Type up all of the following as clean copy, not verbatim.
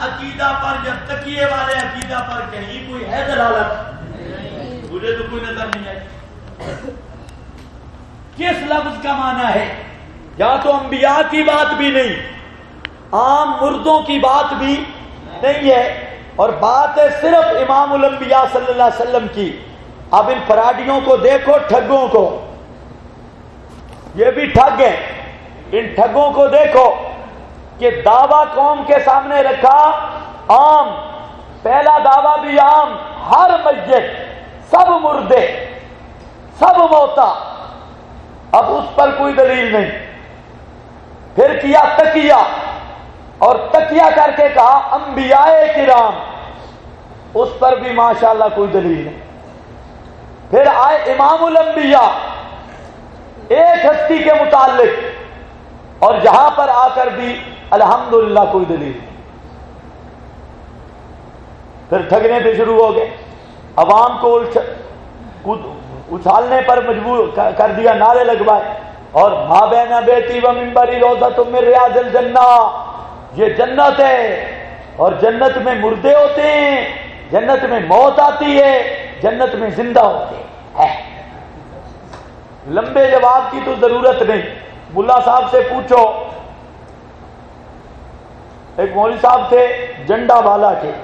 عقیدہ پر یا تکیے والے عقیدہ پر کہیں کوئی ہے دلالت؟ مجھے تو کوئی نظر نہیں ہے. کس لفظ کا معنی ہے؟ یا تو انبیاء کی بات بھی نہیں، عام مردوں کی بات بھی نہیں ہے، اور بات ہے صرف امام الانبیاء صلی اللہ علیہ وسلم کی. اب ان فراڈیوں کو دیکھو، ٹھگوں کو، یہ بھی ٹھگ ہیں. ان ٹھگوں کو دیکھو کہ دعویٰ قوم کے سامنے رکھا عام، پہلا دعویٰ بھی عام، ہر مسجد سب مردے سب موتا. اب اس پر کوئی دلیل نہیں. پھر کیا تکیہ، اور تکیہ کر کے کہا انبیاء کرام، اس پر بھی ماشاءاللہ کوئی دلیل نہیں. پھر آئے امام الانبیاء ایک ہستی کے متعلق، اور جہاں پر آ کر بھی الحمدللہ کوئی دلیل نہیں. پھر ٹھگنے پہ شروع ہو گئے، عوام کو اچھالنے پر مجبور کر دیا، نعرے لگوائے، اور ماں بہنا بیٹی و منبری روضۃ من ریاض الجنہ، یہ جنت ہے، اور جنت میں مردے ہوتے ہیں، جنت میں موت آتی ہے، جنت میں زندہ ہوتے ہیں. لمبے جواب کی تو ضرورت نہیں، ملا صاحب سے پوچھو. ایک مولوی صاحب تھے جنڈا والا کے،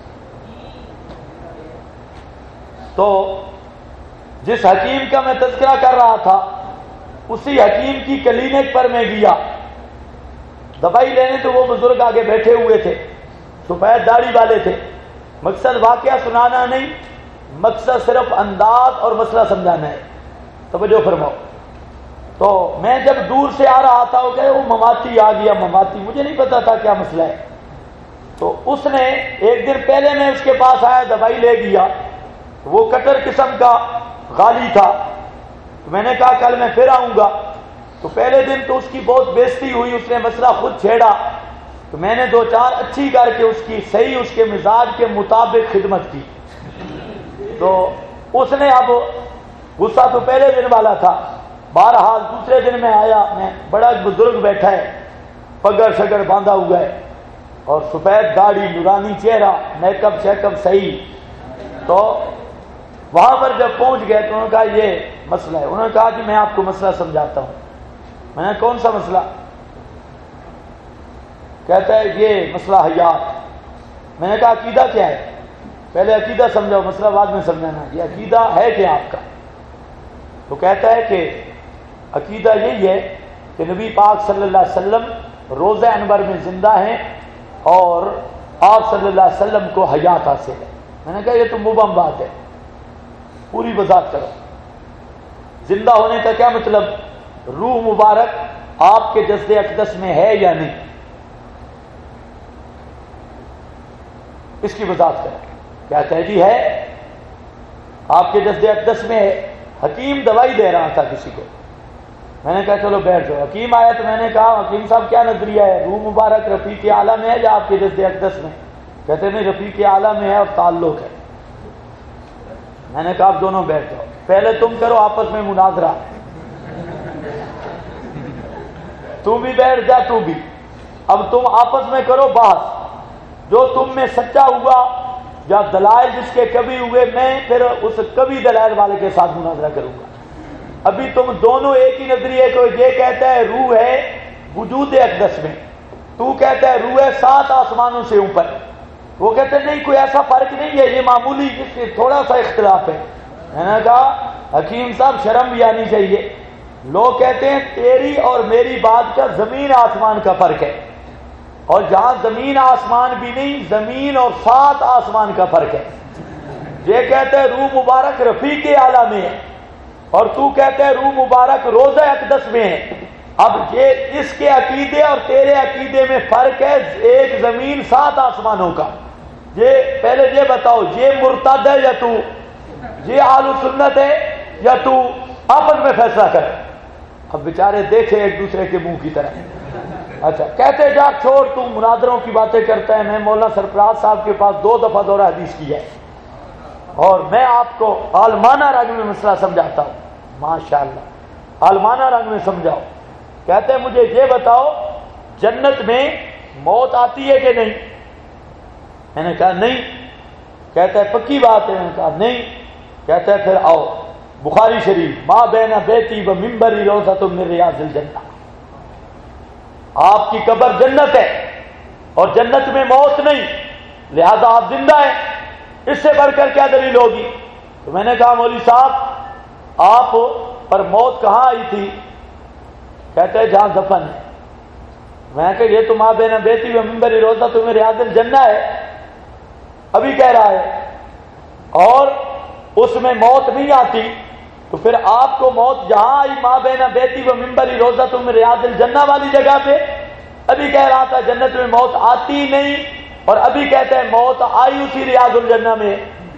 تو جس حکیم کا میں تذکرہ کر رہا تھا اسی حکیم کی کلینک پر میں گیا دوائی لینے، تو وہ بزرگ آگے بیٹھے ہوئے تھے، سفید داڑھی والے تھے. مقصد واقعہ سنانا نہیں، مقصد صرف انداز اور مسئلہ سمجھانا ہے. توجہ فرماؤ. تو میں جب دور سے آ رہا تھا، وہ کہے وہ مماتی آ گیا، مماتی. مجھے نہیں پتا تھا کیا مسئلہ ہے. تو اس نے ایک دن پہلے میں اس کے پاس آیا، دوائی لے گیا، وہ کٹر قسم کا غالی تھا. تو میں نے کہا کل میں پھر آؤں گا. تو پہلے دن تو اس کی بہت بےزتی ہوئی، اس نے مسئلہ خود چھیڑا. تو میں نے دو چار اچھی کر کے اس کی صحیح اس کے مزاج کے مطابق خدمت کی. تو اس نے اب غصہ تو پہلے دن والا تھا، بہرحال دوسرے دن میں آیا، میں بڑا بزرگ بیٹھا ہے، پگڑ شگر باندھا ہوا ہے، اور سفید داڑھی، نورانی چہرہ، میک اپ شیک اپ صحیح. تو وہاں پر جب پہنچ گئے تو انہوں نے کہا یہ مسئلہ ہے. انہوں نے کہا کہ میں آپ کو مسئلہ سمجھاتا ہوں. میں نے کون سا مسئلہ؟ کہتا ہے یہ مسئلہ حیات. میں نے کہا عقیدہ کیا ہے؟ پہلے عقیدہ سمجھاؤ، مسئلہ بعد میں سمجھانا. یہ عقیدہ ہے کیا آپ کا؟ تو کہتا ہے کہ عقیدہ یہی ہے کہ نبی پاک صلی اللہ علیہ وسلم روزہ انور میں زندہ ہیں، اور آپ صلی اللہ علیہ وسلم کو حیات حاصل ہے. میں نے کہا یہ تو مبہم بات ہے، پوری وضاحت کرو. زندہ ہونے کا کیا مطلب؟ روح مبارک آپ کے جسد اقدس میں ہے یا نہیں، اس کی وضاحت کرو. کہتا ہے جی ہے، آپ کے جسد اقدس میں ہے. حکیم دوائی دے رہا تھا کسی کو. میں نے کہا چلو بیٹھ جاؤ. حکیم آیا تو میں نے کہا حکیم صاحب کیا نظریہ ہے، روح مبارک رفیق اعلیٰ میں ہے یا آپ کے جسد اقدس میں؟ کہتے نہیں، رفیق اعلیٰ میں ہے اور تعلق ہے. میں نے کہا آپ دونوں بیٹھ جاؤ، پہلے تم کرو آپس میں مناظرہ. تو بھی بیٹھ جا، تو بھی. اب تم آپس میں کرو بحث، جو تم میں سچا ہوا یا دلائل جس کے کبھی ہوئے، میں پھر اس کبھی دلائل والے کے ساتھ مناظرہ کروں گا. ابھی تم دونوں ایک ہی نظریے کو، یہ کہتا ہے روح ہے وجود اقدس میں، تو کہتا ہے روح ہے 7 آسمانوں سے اوپر. وہ کہتے ہیں نہیں کوئی ایسا فرق نہیں ہے، یہ معمولی تھوڑا سا اختلاف ہے. میں نے کہا حکیم صاحب شرم بھی آنی چاہیے. لوگ کہتے ہیں تیری اور میری بات کا زمین آسمان کا فرق ہے، اور جہاں زمین آسمان بھی نہیں، زمین اور 7 آسمان کا فرق ہے. یہ کہتے ہیں روح مبارک رفیق اعلیٰ میں ہے، اور تو کہتے ہیں روح مبارک روضہ اقدس میں ہے. اب یہ اس کے عقیدے اور تیرے عقیدے میں فرق ہے، ایک زمین 7 آسمانوں کا. یہ پہلے یہ بتاؤ، یہ مرتد ہے یا تو، یہ اہل سنت ہے یا تو؟ آپس میں فیصلہ کر. اب بیچارے دیکھے ایک دوسرے کے منہ کی طرح. اچھا کہتے جا چھوڑ، تو مناظروں کی باتیں کرتا ہے. میں مولانا سرفراز صاحب کے پاس 2 دفعہ دورہ حدیث کیا ہے، اور میں آپ کو عالمانہ رنگ میں مسئلہ سمجھاتا ہوں. ماشاءاللہ عالمانہ رنگ میں سمجھاؤ. کہتے ہیں مجھے یہ بتاؤ جنت میں موت آتی ہے کہ نہیں؟ میں نے کہا نہیں. کہتا ہے پکی بات ہے؟ میں نے کہا نہیں. کہتا ہے پھر آؤ بخاری شریف ما بین بیتی و منبری روضۃ من ریاض الجنہ. آپ کی قبر جنت ہے اور جنت میں موت نہیں، لہذا آپ زندہ ہیں، اس سے بڑھ کر کیا دلیل ہوگی؟ تو میں نے کہا مولوی صاحب آپ پر موت کہاں آئی تھی؟ کہتے ہیں جہاں دفن ہے. میں کہ یہ تو ما بین بیتی و منبری روضۃ من ریاض الجنہ ہے، ابھی کہہ رہا ہے، اور اس میں موت نہیں آتی. تو پھر آپ کو موت جہاں آئی ما بین بیتی و منبری روضۃ من ریاض الجنہ والی جگہ پہ، ابھی کہہ رہا تھا جنت میں موت آتی نہیں، اور ابھی کہتے ہیں موت آئی اسی ریاض الجنہ میں.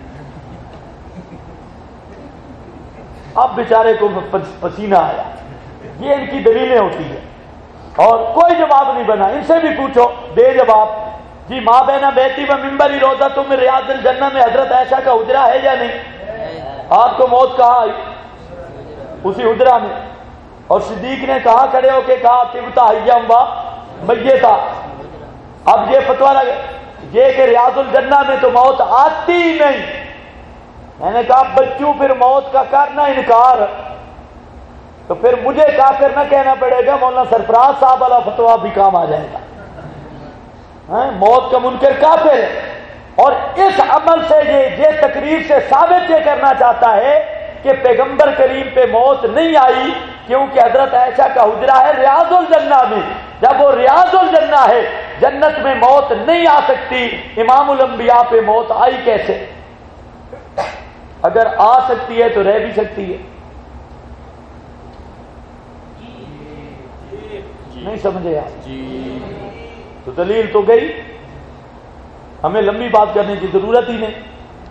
اب بیچارے کو پسینہ آیا. یہ ان کی دلیلیں ہوتی ہیں اور کوئی جواب نہیں بنا. ان سے بھی پوچھو دے جواب. جی ما بین بیتی و منبری روضۃ من ریاض الجنہ میں حضرت عائشہ کا حجرہ ہے یا نہیں؟ آپ کو موت کہاں آئی؟ اسی حجرہ میں. اور صدیق نے کہاں کھڑے ہو کے کہا طبتا حیم و میتا. اب یہ فتویٰ لگے یہ کہ ریاض الجنہ میں تو موت آتی ہی نہیں. میں نے کہا بچوں پھر موت کا کرنا انکار تو پھر مجھے کافر نہ کہنا پڑے گا، مولانا سرفراز صاحب والا فتویٰ بھی کام آ جائے گا. موت کا منکر کافر ہے. اور اس عمل سے یہ تقریر سے ثابت یہ کرنا چاہتا ہے کہ پیغمبر کریم پہ موت نہیں آئی کیونکہ حضرت عائشہ کا حجرہ ہے ریاض الجنہ میں. جب وہ ریاض الجنہ ہے جنت میں موت نہیں آ سکتی، امام الانبیاء پہ موت آئی کیسے؟ اگر آ سکتی ہے تو رہ بھی سکتی ہے. نہیں سمجھے آپ؟ تو دلیل تو گئی، ہمیں لمبی بات کرنے کی ضرورت ہی نہیں.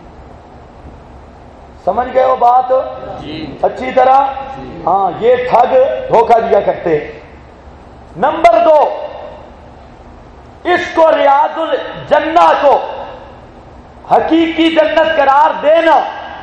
سمجھ گئے وہ بات اچھی طرح؟ ہاں یہ ٹھگ دھوکہ دیا کرتے ہیں. نمبر 2، اس کو ریاض الجنہ کو حقیقی جنت قرار دینا،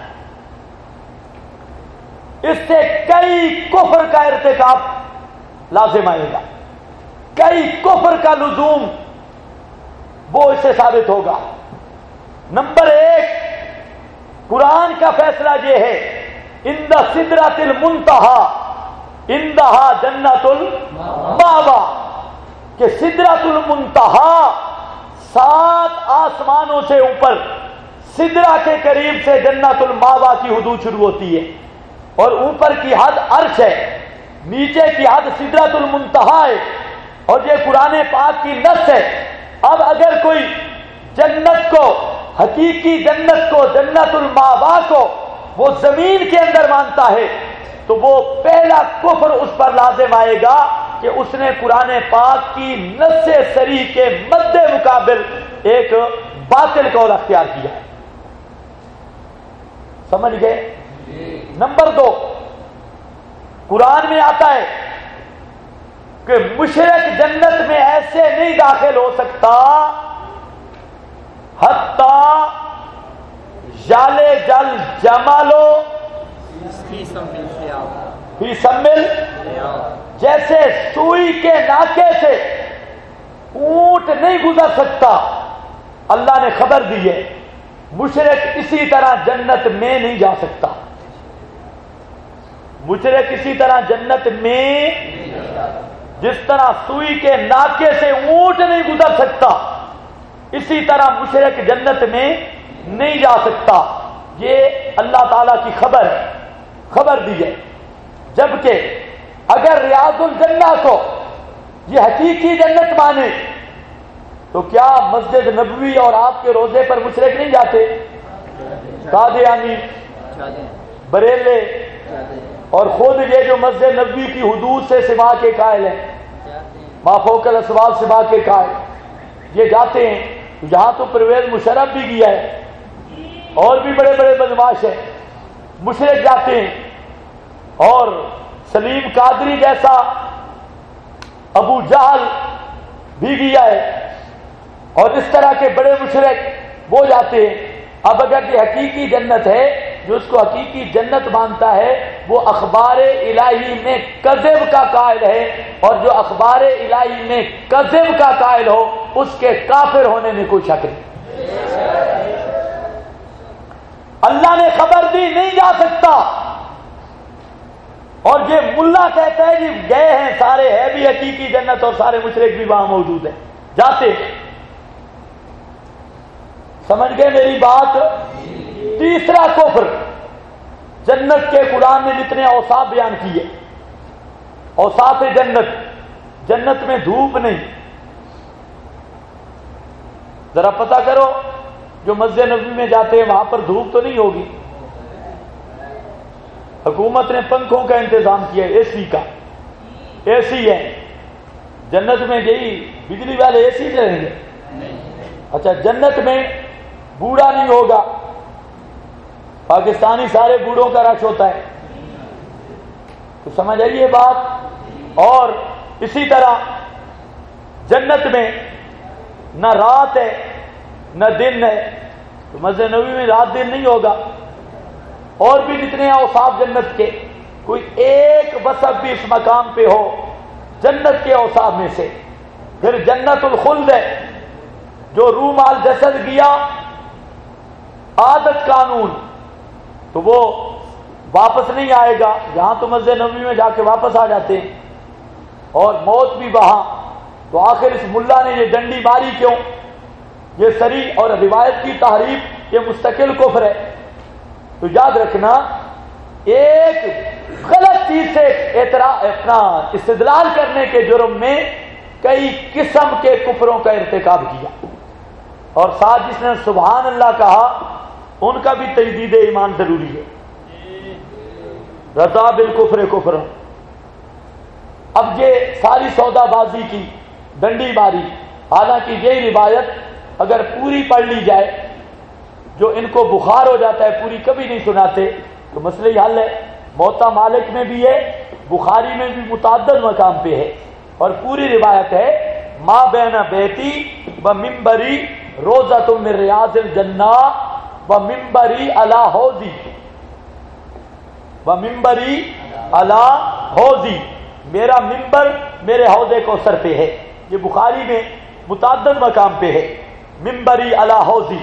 اس سے کئی کفر کا ارتکاب لازم آئے گا، کئی کفر کا لزوم وہ اس سے ثابت ہوگا. نمبر 1، قرآن کا فیصلہ یہ ہے عند سدرۃ المنتہا عندہا جنت المأوی، کہ سدرۃ المنتہا 7 آسمانوں سے اوپر سدرہ کے قریب سے جنت المأوی کی حدود شروع ہوتی ہے، اور اوپر کی حد عرش ہے، نیچے کی حد سدرۃ المنتہا ہے، اور یہ قرآن پاک کی نص ہے. اب اگر کوئی جنت کو، حقیقی جنت کو، جنت المأوی کو وہ زمین کے اندر مانتا ہے تو وہ پہلا کفر اس پر لازم آئے گا کہ اس نے قرآن پاک کی نص صریح کے مد مقابل ایک باطل قول اختیار کیا. سمجھ گئے؟ نمبر 2، قرآن میں آتا ہے کہ مشرک جنت میں ایسے نہیں داخل ہو سکتا حتی جالے جل جمالو فی سمل، جیسے سوئی کے ناکے سے اونٹ نہیں گزر سکتا. اللہ نے خبر دی ہے مشرک اسی طرح جنت میں نہیں جا سکتا. مشرک اسی طرح جنت میں، جس طرح سوئی کے ناکے سے اونٹ نہیں گزر سکتا اسی طرح مشرک جنت میں نہیں جا سکتا. یہ اللہ تعالی کی خبر دی ہے. جبکہ اگر ریاض الجنہ کو یہ حقیقی جنت مانے تو کیا مسجد نبوی اور آپ کے روزے پر مشرک نہیں جاتے؟ قادیانی، بریلے، اور خود یہ جو مسجد نبوی کی حدود سے سوا کے قائل ہیں، ما فوق الاسباب سوا کے قائل، یہ جاتے ہیں. یہاں تو پرویز مشرف بھی گیا ہے اور بھی بڑے بڑے بدماش ہیں، مشرک جاتے ہیں. اور سلیم قادری جیسا ابو جہل بھی گیا ہے، اور اس طرح کے بڑے مشرک وہ جاتے ہیں. اب اگر یہ حقیقی جنت ہے، جو اس کو حقیقی جنت مانتا ہے وہ اخبار الہی میں کذب کا قائل ہے، اور جو اخبار الہی میں کذب کا قائل ہو اس کے کافر ہونے میں کوئی شک نہیں. اللہ نے خبر دی نہیں جا سکتا. اور یہ ملا کہتا ہے جی گئے ہیں سارے، ہے بھی حقیقی جنت اور سارے مشرک بھی وہاں موجود ہیں، جاتے. سمجھ گئے میری بات؟ تیسرا کفر، جنت کے قرآن نے جتنے اوصاف بیان کیے، اوصاف جنت، جنت میں دھوپ نہیں. ذرا پتہ کرو جو مسجد نبوی میں جاتے ہیں وہاں پر دھوپ تو نہیں ہوگی. حکومت نے پنکھوں کا انتظام کیا، اے سی کا، اے سی ہے. جنت میں یہی بجلی والے اے سی چلیں گے؟ اچھا، جنت میں بوڑھا نہیں ہوگا. پاکستانی سارے بوڑھوں کا رش ہوتا ہے، تو سمجھ آئیے بات. اور اسی طرح جنت میں نہ رات ہے نہ دن ہے، تو مسجد نبوی میں رات دن نہیں ہوگا. اور بھی جتنے اوصاف جنت کے، کوئی ایک وصف بھی اس مقام پہ ہو جنت کے اوصاف میں سے. پھر جنت الخلد ہے، جو روح مال جسد گیا، عادت قانون، تو وہ واپس نہیں آئے گا. یہاں تو مسجد نبوی میں جا کے واپس آ جاتے ہیں، اور موت بھی وہاں. تو آخر اس ملا نے یہ ڈنڈی ماری کیوں؟ یہ صریح اور روایت کی تحریف، یہ مستقل کفر ہے. تو یاد رکھنا، ایک غلط چیز سے اپنا استدلال کرنے کے جرم میں کئی قسم کے کفروں کا ارتکاب کیا. اور ساتھ جس نے سبحان اللہ کہا ان کا بھی تجدید ایمان ضروری ہے. رضا بالکفر کفر. اب یہ ساری سودا بازی کی ڈنڈی ماری، حالانکہ یہ روایت اگر پوری پڑھ لی جائے، جو ان کو بخار ہو جاتا ہے پوری کبھی نہیں سناتے، تو مسئلہ حل ہے. موطا مالک میں بھی ہے، بخاری میں بھی متعدد مقام پہ ہے، اور پوری روایت ہے ما بین بیتی و ممبری روزۃ من ریاض الجنہ و ممبری علی حوضی و ممبری علی حوضی. میرا ممبر میرے حوض کوثر پہ ہے. یہ بخاری میں متعدد مقام پہ ہے، ممبری علی حوضی.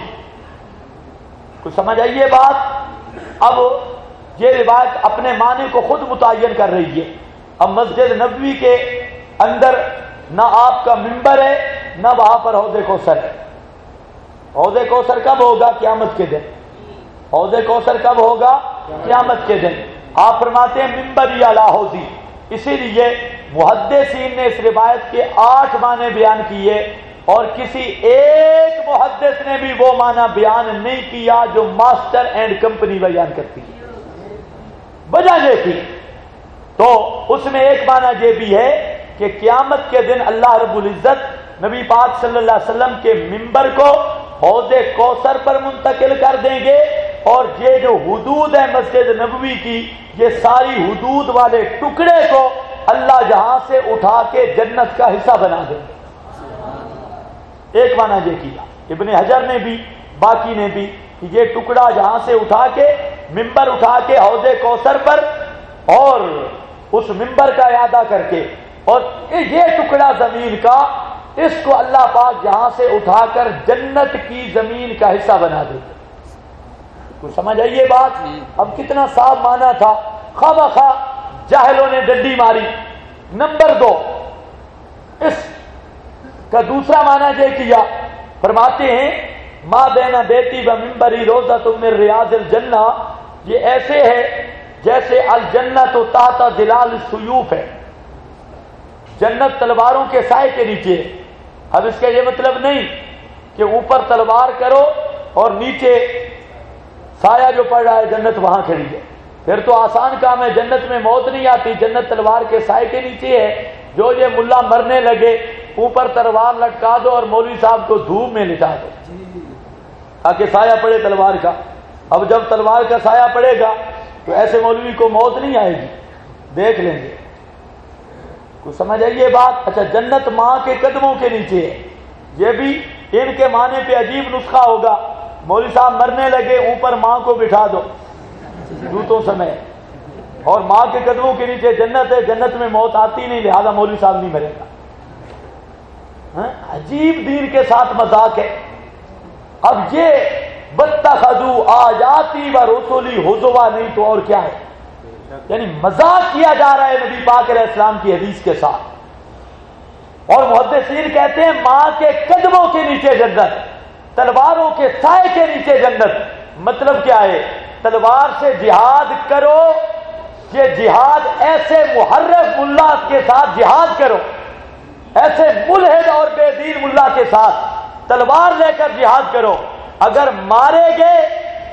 کچھ سمجھ آئیے بات؟ اب یہ روایت اپنے معنی کو خود متعین کر رہی ہے. اب مسجد نبوی کے اندر نہ آپ کا ممبر ہے نہ وہاں پر حوض کوثر ہے. حوض کوثر کب ہوگا؟ قیامت کے دن. حوض کوثر کب ہوگا؟ قیامت کے دن. آپ فرماتے ہیں ممبری علی حوضی. اسی لیے محدثین نے اس روایت کے 8 معنی بیان کیے، اور کسی ایک محدث نے بھی وہ معنی بیان نہیں کیا جو ماسٹر اینڈ کمپنی بیان کرتی ہے. وجہ یہ تھی، تو اس میں ایک معنی یہ بھی ہے کہ قیامت کے دن اللہ رب العزت نبی پاک صلی اللہ علیہ وسلم کے ممبر کو حوض کوثر پر منتقل کر دیں گے، اور یہ جو حدود ہے مسجد نبوی کی، یہ ساری حدود والے ٹکڑے کو اللہ جہاں سے اٹھا کے جنت کا حصہ بنا دیں گے. ایک معنی یہ کیا ابن حجر نے بھی، باقی نے بھی، کہ یہ ٹکڑا جہاں سے اٹھا کے ممبر اٹھا کے حوض کوثر پر، اور اس ممبر کا اعادہ کر کے، اور یہ ٹکڑا زمین کا، اس کو اللہ پاک یہاں سے اٹھا کر جنت کی زمین کا حصہ بنا دے. کچھ سمجھ آئیے بات؟ اب کتنا صاف معنی تھا، خواہ بخواہ جاہلوں نے ڈنڈی ماری. نمبر 2، اس کا دوسرا معنی یہ کیا، فرماتے ہیں ما بین بیتی و ممبری روضۃ من ریاض الجنہ. یہ ایسے ہے جیسے الجنت تحت ظلال السیوف ہے، جنت تلواروں کے سائے کے نیچے. اب اس کا یہ مطلب نہیں کہ اوپر تلوار کرو اور نیچے سایہ جو پڑ رہا ہے جنت وہاں کھڑی ہے، پھر تو آسان کام ہے. جنت میں موت نہیں آتی، جنت تلوار کے سائے کے نیچے ہے. جو یہ ملا مرنے لگے اوپر تلوار لٹکا دو اور مولوی صاحب کو دھوپ میں لٹا دو تاکہ سایہ پڑے تلوار کا. اب جب تلوار کا سایہ پڑے گا تو ایسے مولوی کو موت نہیں آئے گی، دیکھ لیں گے. کچھ سمجھ آئیے بات؟ اچھا، جنت ماں کے قدموں کے نیچے ہے. یہ بھی ان کے معنی پہ عجیب نسخہ ہوگا. مولوی صاحب مرنے لگے، اوپر ماں کو بٹھا دو جوتوں سمیت، اور ماں کے قدموں کے نیچے جنت ہے. جنت میں موت آتی نہیں، لہذا مولوی صاحب نہیں مرے گا. عجیب دین کے ساتھ مذاق ہے. اب یہ واتخذوا آیاتی و رسولی حزوا نہیں تو اور کیا ہے؟ یعنی مذاق کیا جا رہا ہے نبی پاک علیہ السلام کی حدیث کے ساتھ۔ اور محدثین کہتے ہیں ماں کے قدموں کے نیچے جنت، تلواروں کے سائے کے نیچے جنت۔ مطلب کیا ہے؟ تلوار سے جہاد کرو، یہ جہاد ایسے محرف ملا کے ساتھ جہاد کرو، ایسے ملحد اور بے دین ملا کے ساتھ تلوار لے کر جہاد کرو، اگر مارے گئے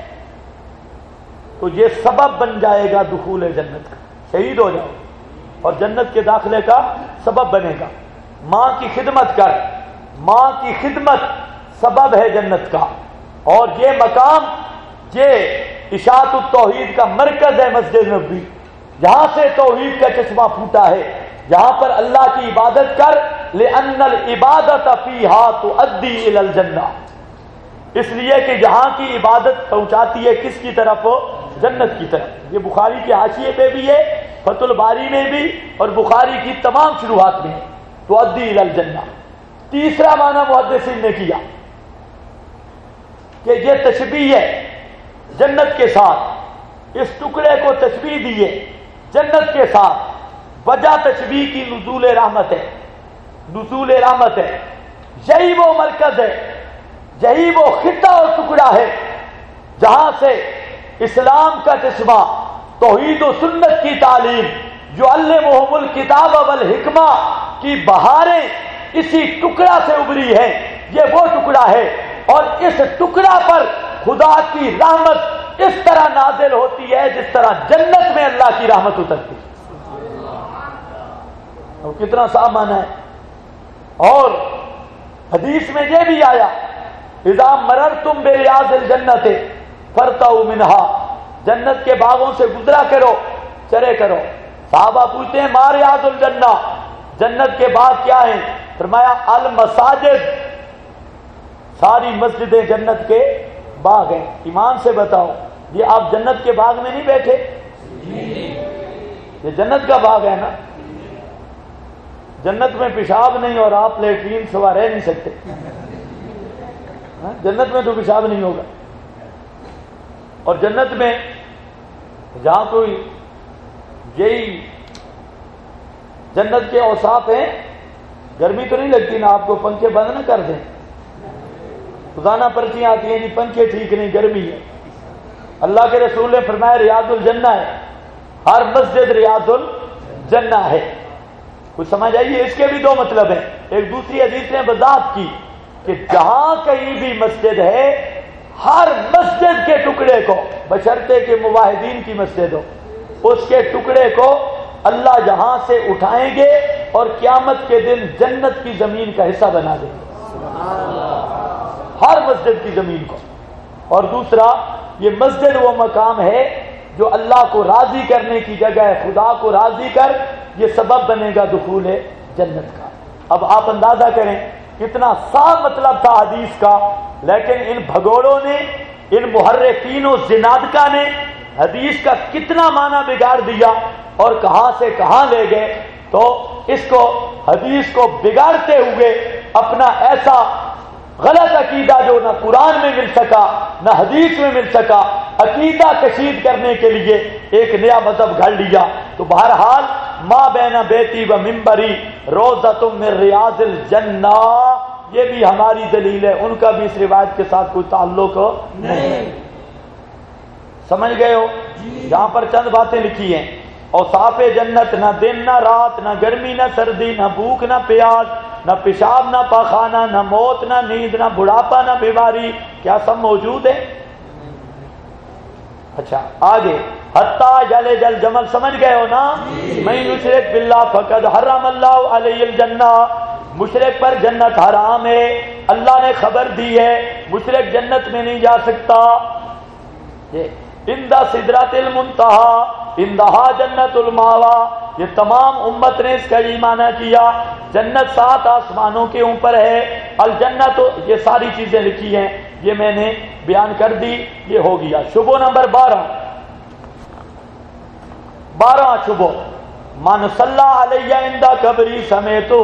تو یہ سبب بن جائے گا دخول جنت کا، شہید ہو جاؤ اور جنت کے داخلے کا سبب بنے گا۔ ماں کی خدمت کر، ماں کی خدمت سبب ہے جنت کا۔ اور یہ مقام، یہ اشاعت التوحید کا مرکز ہے مسجد نبوی، جہاں سے توحید کا چشمہ پھوٹا ہے، جہاں پر اللہ کی عبادت کر، لأن العبادت فیہا تؤدی الی الجنہ، اس لیے کہ جہاں کی عبادت پہنچاتی ہے کس کی طرف؟ جنت کی طرف۔ یہ بخاری کے حاشیے پہ بھی ہے، فتح الباری میں بھی، اور بخاری کی تمام شروحات میں ہے، تؤدی الی الجنہ۔ تیسرا معنی محدثین نے کیا کہ یہ تشبیہ ہے جنت کے ساتھ، اس ٹکڑے کو تشبیہ دیے جنت کے ساتھ۔ وجہ تشبیہ کی نزول رحمت ہے، نزول رحمت ہے۔ یہی وہ مرکز ہے، یہی وہ خطہ اور ٹکڑا ہے جہاں سے اسلام کا چشمہ، توحید و سنت کی تعلیم، یعلمہم الکتاب والحکمہ کی بہاریں اسی ٹکڑا سے ابری ہیں۔ یہ وہ ٹکڑا ہے، اور اس ٹکڑا پر خدا کی رحمت اس طرح نازل ہوتی ہے جس طرح جنت میں اللہ کی رحمت اترتی ہے۔ اور کتنا صاف معنی ہے۔ اور حدیث میں یہ بھی آیا، اذا مررتم بریاض الجنت فرتعوا منہا، جنت کے باغوں سے گزرا کرو، چرے کرو۔ صحابہ پوچھتے ہیں ما ریاض الجنہ، جنت کے باغ کیا ہیں؟ فرمایا المساجد، ساری مسجدیں جنت کے باغ ہیں۔ ایمان سے بتاؤ، یہ آپ جنت کے باغ میں نہیں بیٹھے؟ یہ جنت کا باغ ہے نا۔ جنت میں پیشاب نہیں اور آپ لیٹرین سوا رہ نہیں سکتے، جنت میں تو پیشاب نہیں ہوگا۔ اور جنت میں جہاں کوئی، یہی جنت کے اوصاف ہیں، گرمی تو نہیں لگتی نا، آپ کو پنکھے بند نہ کر دیں، روزانہ پرچیاں آتی ہیں جی پنکھے ٹھیک نہیں، گرمی ہے۔ اللہ کے رسول نے فرمایا ریاض الجنہ ہے، ہر مسجد ریاض الجنہ ہے۔ کچھ سمجھ آئیے؟ اس کے بھی دو مطلب ہیں۔ ایک دوسری حدیث نے وضاحت کی کہ جہاں کہیں بھی مسجد ہے، ہر مسجد کے ٹکڑے کو، بشرطے کہ موحدین کی مسجد ہو، اس کے ٹکڑے کو اللہ جہاں سے اٹھائیں گے اور قیامت کے دن جنت کی زمین کا حصہ بنا دیں گے، ہر مسجد کی زمین کو۔ اور دوسرا، یہ مسجد وہ مقام ہے جو اللہ کو راضی کرنے کی جگہ ہے، خدا کو راضی کر، یہ سبب بنے گا دخول جنت کا۔ اب آپ اندازہ کریں کتنا صاف مطلب تھا حدیث کا، لیکن ان بھگوڑوں نے، ان محرفین و زنادقہ نے حدیث کا کتنا معنی بگاڑ دیا اور کہاں سے کہاں لے گئے۔ تو اس کو، حدیث کو بگاڑتے ہوئے اپنا ایسا غلط عقیدہ جو نہ قرآن میں مل سکا نہ حدیث میں مل سکا، عقیدہ کشید کرنے کے لیے ایک نیا مذہب گھڑ لیا۔ تو بہرحال ما بین بیتی و منبری روضۃ من ریاض الجنہ، یہ بھی ہماری دلیل ہے، ان کا بھی اس روایت کے ساتھ کوئی تعلق نہیں۔ سمجھ گئے ہو؟ یہاں پر چند باتیں لکھی ہیں، اوصاف جنت، نہ دن نہ رات، نہ گرمی نہ سردی، نہ بھوک نہ پیاس، نہ پیشاب نہ پاخانہ، نہ موت نہ نیند، نہ بڑھاپا نہ بیماری، کیا سب موجود ہے؟ اچھا آگے، حتیٰ یلج الجمل، سمجھ گئے ہو نا؟ من یشرک باللہ فقد حرم اللہ علیہ الجنہ، مشرک پر جنت حرام ہے، اللہ نے خبر دی ہے، مشرک جنت میں نہیں جا سکتا۔ عند سدرۃ المنتہی، عندہا جنت الماوا، یہ تمام امت نے اس کا یہ معنی کیا، جنت 7 آسمانوں کے اوپر ہے، الجنت، یہ ساری چیزیں لکھی ہیں، یہ میں نے بیان کر دی، یہ ہو گیا۔ شبہ نمبر 12 شبہ، من صلی علیہ عند قبری سمیتہ،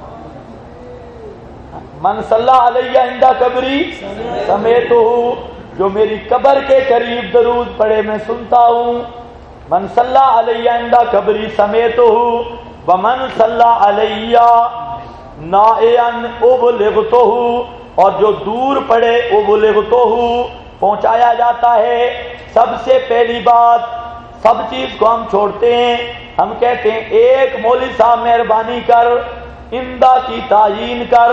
من صلی علیہ عند قبری سمیتہ، جو میری قبر کے قریب درود پڑھے میں سنتا ہوں. من صلی علیہ عند قبری سمیتہ ومن صلی علیہ نائعا ابلغتہ، اور جو دور پڑے ابلغتہ پہنچایا جاتا ہے. سب سے پہلی بات، سب چیز کو ہم چھوڑتے ہیں، ہم کہتے ہیں ایک مولوی صاحب مہربانی کر امدا کی تعیین کر.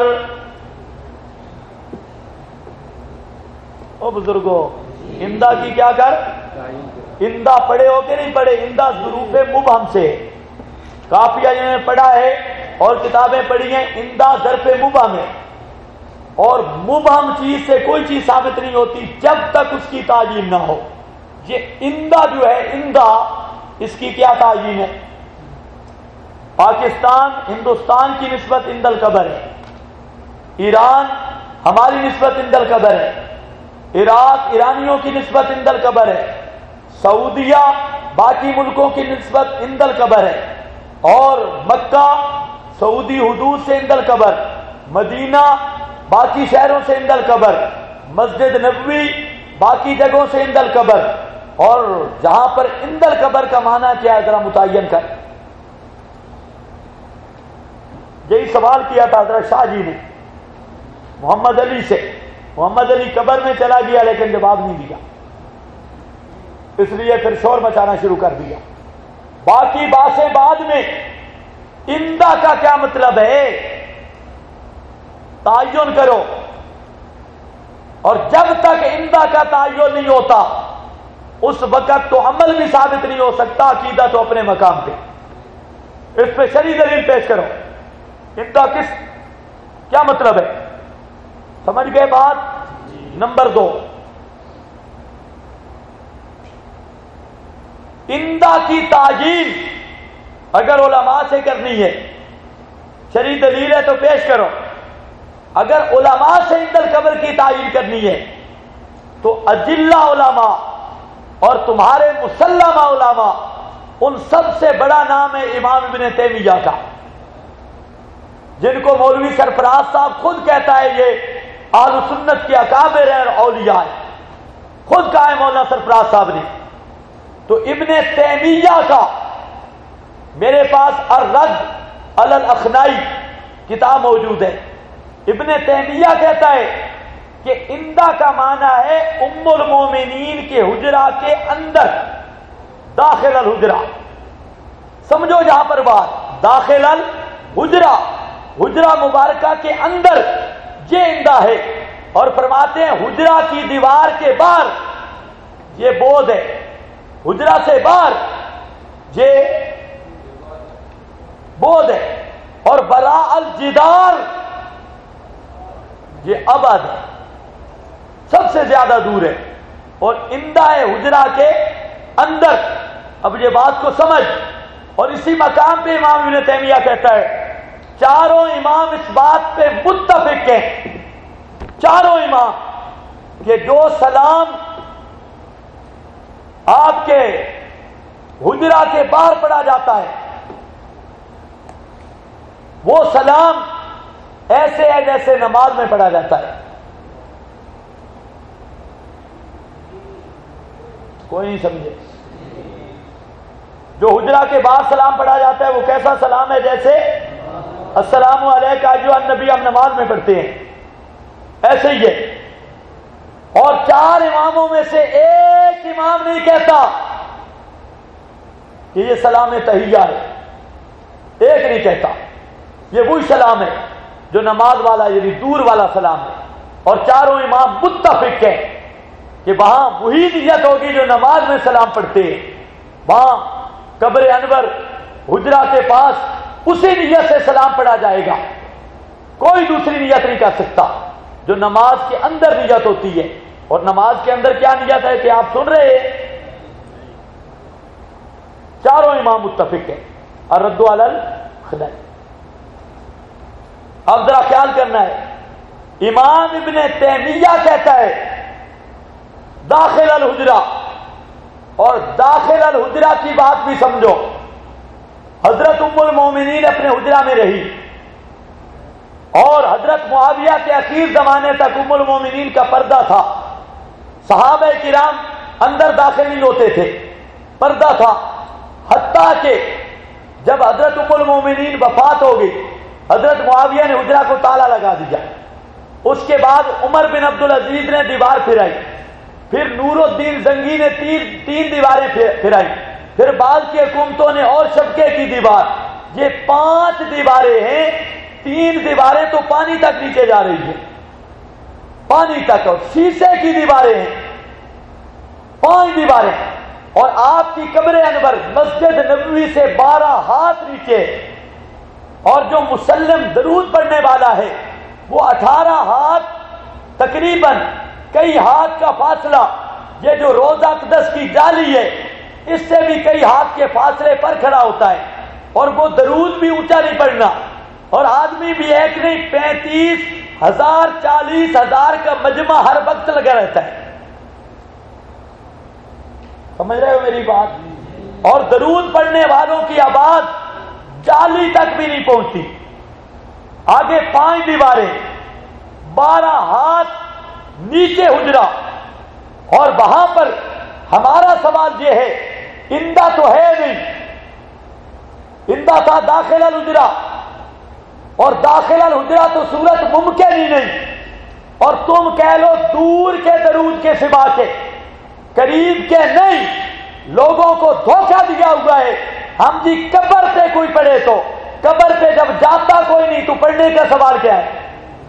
او بزرگوں، امدا کی کیا کر؟ امدا پڑھے ہو کہ نہیں پڑھے؟ امدا ظروف مبہم سے کافیہ جنہوں نے پڑھا ہے اور کتابیں پڑھی ہیں، امدا ظرف مبہم ہے، اور مبہم چیز سے کوئی چیز ثابت نہیں ہوتی جب تک اس کی تعیین نہ ہو. یہ امدا جو ہے، امدا اس کی کیا تعیین ہے؟ پاکستان ہندوستان کی نسبت عند القبر ہے، ایران ہماری نسبت عند القبر ہے، عراق ایرانیوں کی نسبت عند القبر ہے، سعودیہ باقی ملکوں کی نسبت عند القبر ہے، اور مکہ سعودی حدود سے عند القبر، مدینہ باقی شہروں سے عند القبر، مسجد نبوی باقی جگہوں سے عند القبر. اور جہاں پر عند القبر کا معنی کیا ہے ذرا متعین کر. یہی سوال کیا تھا حضرت شاہ جی نے محمد علی سے. محمد علی قبر میں چلا گیا لیکن جواب نہیں دیا، اس لیے پھر شور مچانا شروع کر دیا. باقی باتیں بعد میں. امدا کا کیا مطلب ہے؟ تعین کرو، اور جب تک امدا کا تعین نہیں ہوتا اس وقت تو عمل بھی ثابت نہیں ہو سکتا، عقیدہ تو اپنے مقام پہ. اس پہ شرعی دلیل پیش کرو. امدا کیا مطلب ہے؟ سمجھ گئے بات؟ نمبر 2، امدا کی تعیین اگر علماء سے کرنی ہے، شرعی دلیل ہے تو پیش کرو. اگر علماء سے عند القبر کی تعیین کرنی ہے تو اجلہ علماء اور تمہارے مسلمہ علماء، ان سب سے بڑا نام ہے امام ابن تیمیہ کا، جن کو مولوی سرفراز صاحب خود کہتا ہے یہ اہل سنت کے اکابر ہیں اور اولیاء ہیں، خود کہا ہے مولانا سرفراز صاحب نے. تو ابن تیمیہ کا میرے پاس الرد علی الاخنائی کتاب موجود ہے. ابن تیمیہ کہتا ہے کہ امدا کا معنی ہے ام المومنین کے حجرہ کے اندر، داخل الحجرہ. سمجھو جہاں پر بات، داخل الحجرہ، حجرہ مبارکہ کے اندر یہ امدا ہے. اور فرماتے ہیں حجرہ کی دیوار کے باہر یہ بود ہے، حجرہ سے باہر یہ بود ہے، اور بلا الجدار یہ ابد ہے، سب سے زیادہ دور ہے، اور امدا ہے حجرہ کے اندر. اب یہ بات کو سمجھ. اور اسی مقام پہ امام ابن تیمیہ کہتا ہے چاروں امام اس بات پہ متفق ہیں، چاروں امام، کہ جو سلام آپ کے حجرہ کے باہر پڑھا جاتا ہے وہ سلام ایسے ہے جیسے نماز میں پڑھا جاتا ہے. کوئی نہیں سمجھے؟ جو حجرہ کے باہر سلام پڑھا جاتا ہے وہ کیسا سلام ہے؟ جیسے السلام علیکم ایھا النبی ہم نماز میں پڑھتے ہیں، ایسے ہی ہے. اور چار اماموں میں سے ایک امام نہیں کہتا کہ یہ سلام تحیہ ہے، ایک نہیں کہتا. یہ وہی سلام ہے جو نماز والا یعنی دور والا سلام ہے. اور چاروں امام متفق ہیں کہ وہاں وہی نیت ہوگی جو نماز میں سلام پڑھتے ہیں، وہاں قبر انور حجرہ کے پاس اسی نیت سے سلام پڑھا جائے گا، کوئی دوسری نیت نہیں کر سکتا جو نماز کے اندر نیت ہوتی ہے. اور نماز کے اندر کیا نیت ہے کہ آپ سن رہے ہیں؟ چاروں امام متفق ہیں. الرد علی الخلائی. اب ذرا خیال کرنا ہے، امام ابن تیمیہ کہتا ہے داخل الحجرہ، اور داخل الحجرہ کی بات بھی سمجھو. حضرت ام المومنین اپنے حجرہ میں رہی، اور حضرت معاویہ کے اخیر زمانے تک ام المومنین کا پردہ تھا. صحابہ کرام اندر داخل نہیں ہوتے تھے، پردہ تھا، حتیٰ کہ جب حضرت ام المومنین وفات ہو گئی، حضرت معاویہ نے حجرہ کو تالا لگا دیا، اس کے بعد عمر بن عبد العزیز نے دیوار پھرائی، پھر نور الدین زنگی نے تین دیواریں پھرائی، پھر بعد کی حکومتوں نے اور شبکے کی دیوار، یہ 5 دیواریں ہیں، 3 دیواریں تو پانی تک نیچے جا رہی ہیں، پانی تک، اور شیشے کی دیواریں ہیں 5 دیواریں، اور آپ کی قبر انور مسجد نبوی سے 12 ہاتھ نیچے، اور جو مسلم درود پڑھنے والا ہے وہ 18 ہاتھ، تقریباً کئی ہاتھ کا فاصلہ، یہ جو روضہ اقدس کی جالی ہے اس سے بھی کئی ہاتھ کے فاصلے پر کھڑا ہوتا ہے، اور وہ درود بھی اونچا نہیں پڑھنا، اور آدمی بھی ایک نہیں، 35,000 40,000 کا مجمع ہر وقت لگا رہتا ہے، سمجھ رہے ہو میری بات؟ اور درود پڑھنے والوں کی آواز جالی تک بھی نہیں پہنچتی، آگے 5 دیواریں، 12 ہاتھ نیچے حجرہ، اور وہاں پر ہمارا سوال یہ ہے، اندہ تو ہے نہیں، اندہ تھا داخل الحجرہ، اور داخل الحجرہ تو صورت ممکن ہی نہیں، اور تم کہہ لو دور کے درود کے سوا کے، قریب کے نہیں، لوگوں کو دھوکہ دیا ہوا ہے، ہم جی قبر پہ کوئی پڑھے تو، قبر پہ جب جاتا کوئی نہیں تو پڑھنے کا سوال کیا ہے؟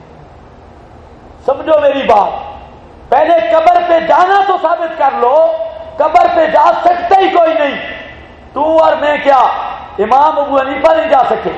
سمجھو میری بات، پہلے قبر پہ جانا تو ثابت کر لو، قبر پہ جا سکتے ہی کوئی نہیں، تو اور میں کیا، امام ابو حنیفہ نہیں جا سکے،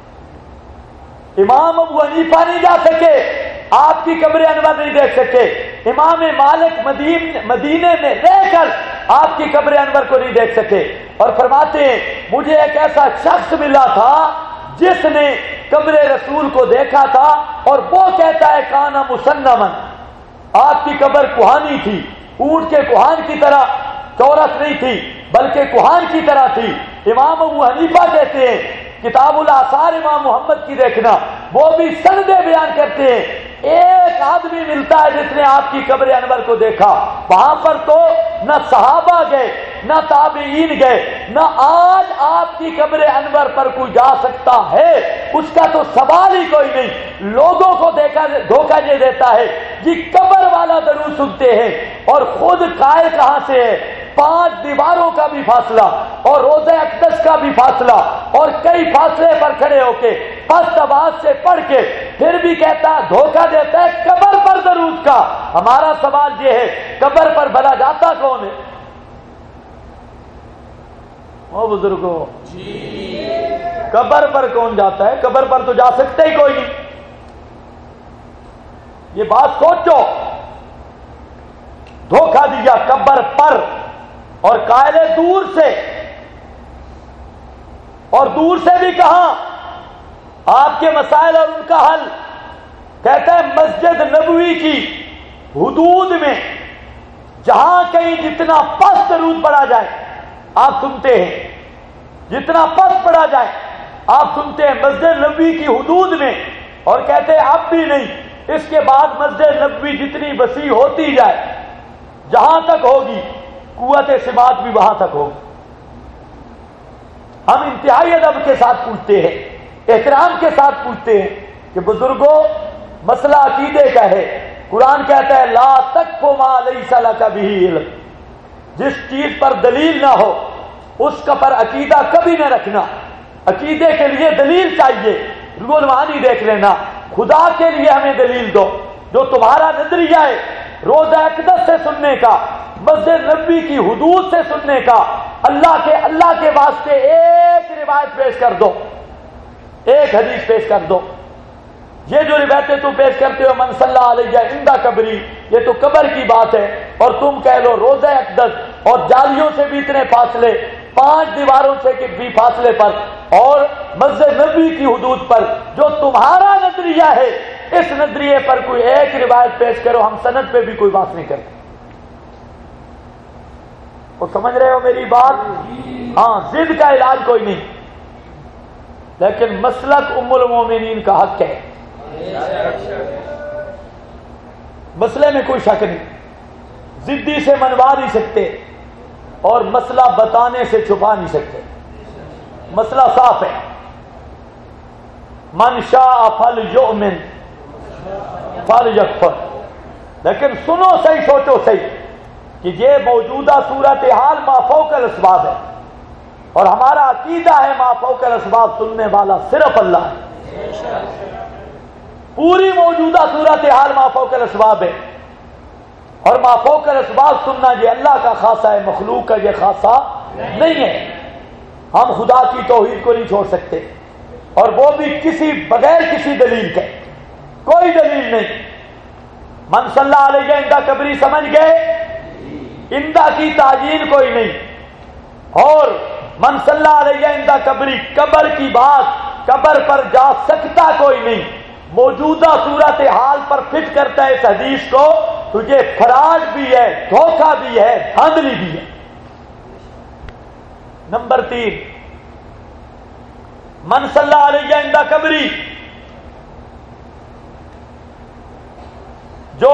امام ابو حنیفہ نہیں جا سکے، آپ کی قبر انور نہیں دیکھ سکے، امام مالک مدینے میں رہ کر آپ کی قبر انور کو نہیں دیکھ سکے، اور فرماتے ہیں مجھے ایک ایسا شخص ملا تھا جس نے قبر رسول کو دیکھا تھا، اور وہ کہتا ہے کانا مسنمن، آپ کی قبر کوہانی تھی، اونٹ کے کوہان کی طرح چورس نہیں تھی بلکہ کوہان کی طرح تھی۔ امام ابو حنیفہ کہتے ہیں کتاب الآثار امام محمد کی دیکھنا، وہ بھی سندیں بیان کرتے ہیں، ایک آدمی ملتا ہے جس نے آپ کی قبر انور کو دیکھا، وہاں پر تو نہ صحابہ گئے نہ تابعین گئے، نہ آج آپ کی قبر انور پر کوئی جا سکتا ہے، اس کا تو سوال ہی کوئی نہیں۔ لوگوں کو دھوکہ یہ دیتا ہے جی قبر والا درود سنتے ہیں، اور خود قائل کہاں سے ہے؟ 5 دیواروں کا بھی فاصلہ اور روضہ اقدس کا بھی فاصلہ، اور کئی فاصلے پر کھڑے ہو کے پست آواز سے پڑھ کے پھر بھی کہتا ہے، دھوکہ دیتا ہے قبر پر درود کا۔ ہمارا سوال یہ ہے قبر پر بھلا جاتا کون ہے؟ او بزرگوں، قبر پر کون جاتا ہے؟ قبر پر تو جا سکتے ہی کوئی نہیں۔ یہ بات سوچو، دھوکہ دیا قبر پر، اور قائل دور سے، اور دور سے بھی کہاں؟ آپ کے مسائل اور ان کا حل کہتا ہے مسجد نبوی کی حدود میں جہاں کہیں جتنا پست درود پڑھا جائے آپ سنتے ہیں، جتنا پست پڑھا جائے آپ سنتے ہیں مسجد نبوی کی حدود میں، اور کہتے ہیں اب بھی نہیں، اس کے بعد مسجد نبوی جتنی وسیع ہوتی جائے، جہاں تک ہوگی قوت سماعت بھی وہاں تک ہوگی۔ ہم انتہائی ادب کے ساتھ پوچھتے ہیں، احترام کے ساتھ پوچھتے ہیں کہ بزرگوں مسئلہ عقیدے کا ہے، قرآن کہتا ہے لا تقف ما لیس لک بہ علم، جس چیز پر دلیل نہ ہو اس کا پر عقیدہ کبھی نہ رکھنا۔ عقیدے کے لیے دلیل چاہیے، رگولوانی دیکھ لینا، خدا کے لیے ہمیں دلیل دو۔ جو تمہارا نظریہ ہے روضہ اقدس سے سننے کا، مسجد نبوی کی حدود سے سننے کا، اللہ کے واسطے ایک روایت پیش کر دو، ایک حدیث پیش کر دو۔ یہ جو روایتیں تم پیش کرتے ہو من صلی علیہ عند قبری، یہ تو قبر کی بات ہے، اور تم کہہ لو روضہ اقدس، اور جالیوں سے بھی اتنے فاصلے، 5 دیواروں سے بھی فاصلے پر، اور مسجد نبوی کی حدود پر، جو تمہارا نظریہ ہے اس نظریے پر کوئی ایک روایت پیش کرو، ہم سند پہ بھی کوئی بات نہیں کرتے۔ وہ سمجھ رہے ہو میری بات؟ ہاں، ضد کا علاج کوئی نہیں، لیکن مسلک ام المومنین کا حق ہے، مسئلے میں کوئی شک نہیں۔ ضدی سے منوا نہیں سکتے اور مسئلہ بتانے سے چھپا نہیں سکتے. مسئلہ صاف ہے. من شاء فلیؤمن فلیکفر. لیکن سنو صحیح، سوچو صحیح کہ یہ موجودہ صورتحال ما فوق الاسباب ہے، اور ہمارا عقیدہ ہے ما فوق الاسباب سننے والا صرف اللہ ہے. پوری موجودہ صورتحال ما فوق الاسباب ہے، اور ما فوق الاسباب سننا یہ اللہ کا خاصہ ہے، مخلوق کا یہ خاصہ نہیں ہے. ہم خدا کی توحید کو نہیں چھوڑ سکتے، اور وہ بھی بغیر کسی دلیل کے. کوئی دلیل نہیں. من صلی اللہ علیہ اندہ قبری سمجھ گئے؟ اندہ کی تعین کوئی نہیں. اور من صلی اللہ علیہ اندہ قبری، قبر کی بات، قبر پر جا سکتا کوئی نہیں. موجودہ صورتحال پر فٹ کرتا ہے اس حدیث کو، تو یہ فراڈ بھی ہے، دھوکہ بھی ہے، دھاندلی بھی ہے. نمبر 3، من صلی اللہ علیہ عند قبری، جو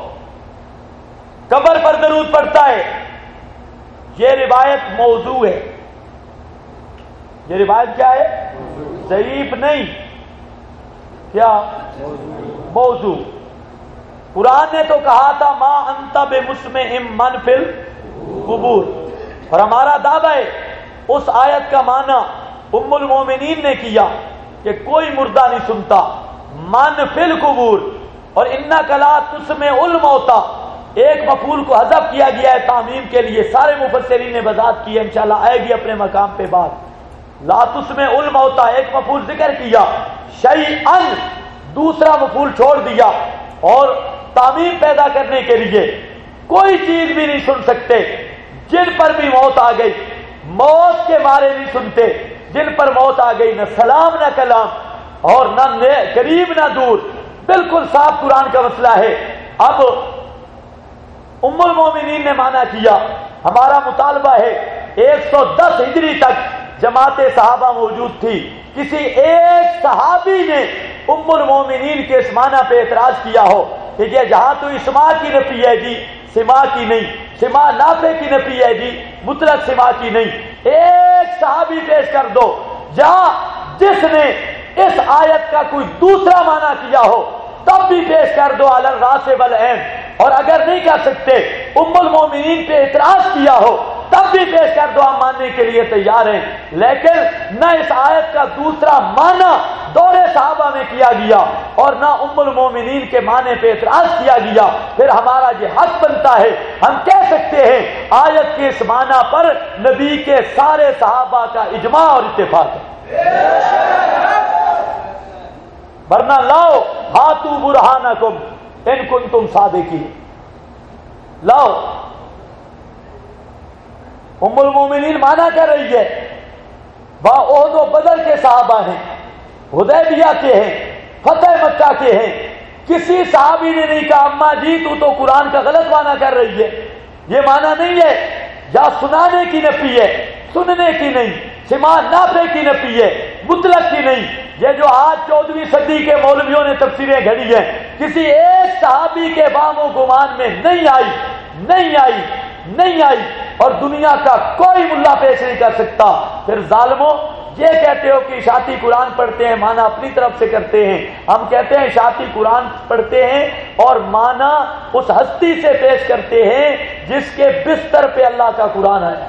قبر پر درود پڑھتا ہے، یہ روایت موضوع ہے. یہ روایت کیا ہے؟ ضعیف نہیں. کیا؟ موضوع. قرآن نے تو کہا تھا ما انت بمسمع من فی القبور، اور ہمارا دعویٰ ہے اس آیت کا معنی ام المومنین نے کیا کہ کوئی مردہ نہیں سنتا. من فی القبور اور انک لا تسمع الموتى، ایک مفعول کو حذف کیا گیا ہے تعمیم کے لیے. سارے مفسرین نے وضاحت کی ہے، انشاءاللہ آئے گی اپنے مقام پہ بات. لا تسمع الموتى ایک مفعول ذکر کیا، شیئا دوسرا مفعول چھوڑ دیا، اور تعمیم پیدا کرنے کے لیے کوئی چیز بھی نہیں سن سکتے. جن پر بھی موت آ گئی، موت کے بارے نہیں سنتے. جن پر موت آ گئی، نہ سلام نہ کلام، اور نہ قریب نہ دور. بالکل صاف قرآن کا مسئلہ ہے. اب ام المومنین نے مانا کیا. ہمارا مطالبہ ہے 110 ہجری تک جماعت صحابہ موجود تھی. کسی ایک صحابی نے ام المومنین کے اس معنی پہ اعتراض کیا ہو کہ یہ جہاں تو اسماع کی نفی ہے جی، سما کی نہیں، سما نافع کی نفی ہے جی، مطلق سما کی نہیں. ایک صحابی پیش کر دو جہاں جس نے اس آیت کا کوئی دوسرا معنی کیا ہو، تب بھی پیش کر دو علی الراس والعین. اور اگر نہیں کر سکتے، ام المومنین پہ اعتراض کیا ہو، تب بھی پیش کر دو، ہم ماننے کے لیے تیار ہیں. لیکن نہ اس آیت کا دوسرا معنی دور صحابہ میں کیا گیا اور نہ ام المومنین کے معنی پہ اعتراض کیا گیا. پھر ہمارا یہ حق بنتا ہے، ہم کہہ سکتے ہیں آیت کے اس معنی پر نبی کے سارے صحابہ کا اجماع اور اتفاق ہے. ورنہ لاؤ ہاتھو برہانکم ان کنتم صادقین. لاؤ. ام المومنین مانا کر رہی ہے وہ احد و بدر کے صحابہ ہیں، حدیبیہ کے ہیں، فتح مکہ کے ہیں. کسی صحابی نے نہیں کہا اماں جی تو قرآن کا غلط معنی کر رہی ہے. یہ معنی نہیں ہے. یا سنانے کی نفی ہے، سننے کی نہیں. سماع نافع کی نفی ہے، مطلق کی نہیں. یہ جو آج 14ویں صدی کے مولویوں نے تفسیریں گھڑی ہیں، کسی ایک صحابی کے وہم و گمان میں نہیں آئی، نہیں آئی، نہیں آئی، اور دنیا کا کوئی ملا پیش نہیں کر سکتا. پھر ظالموں یہ کہتے ہو کہ اشاعتی قرآن پڑھتے ہیں، معنی اپنی طرف سے کرتے ہیں. ہم کہتے ہیں اشاعتی قرآن پڑھتے ہیں اور معنی اس ہستی سے پیش کرتے ہیں جس کے بستر پہ اللہ کا قرآن آیا.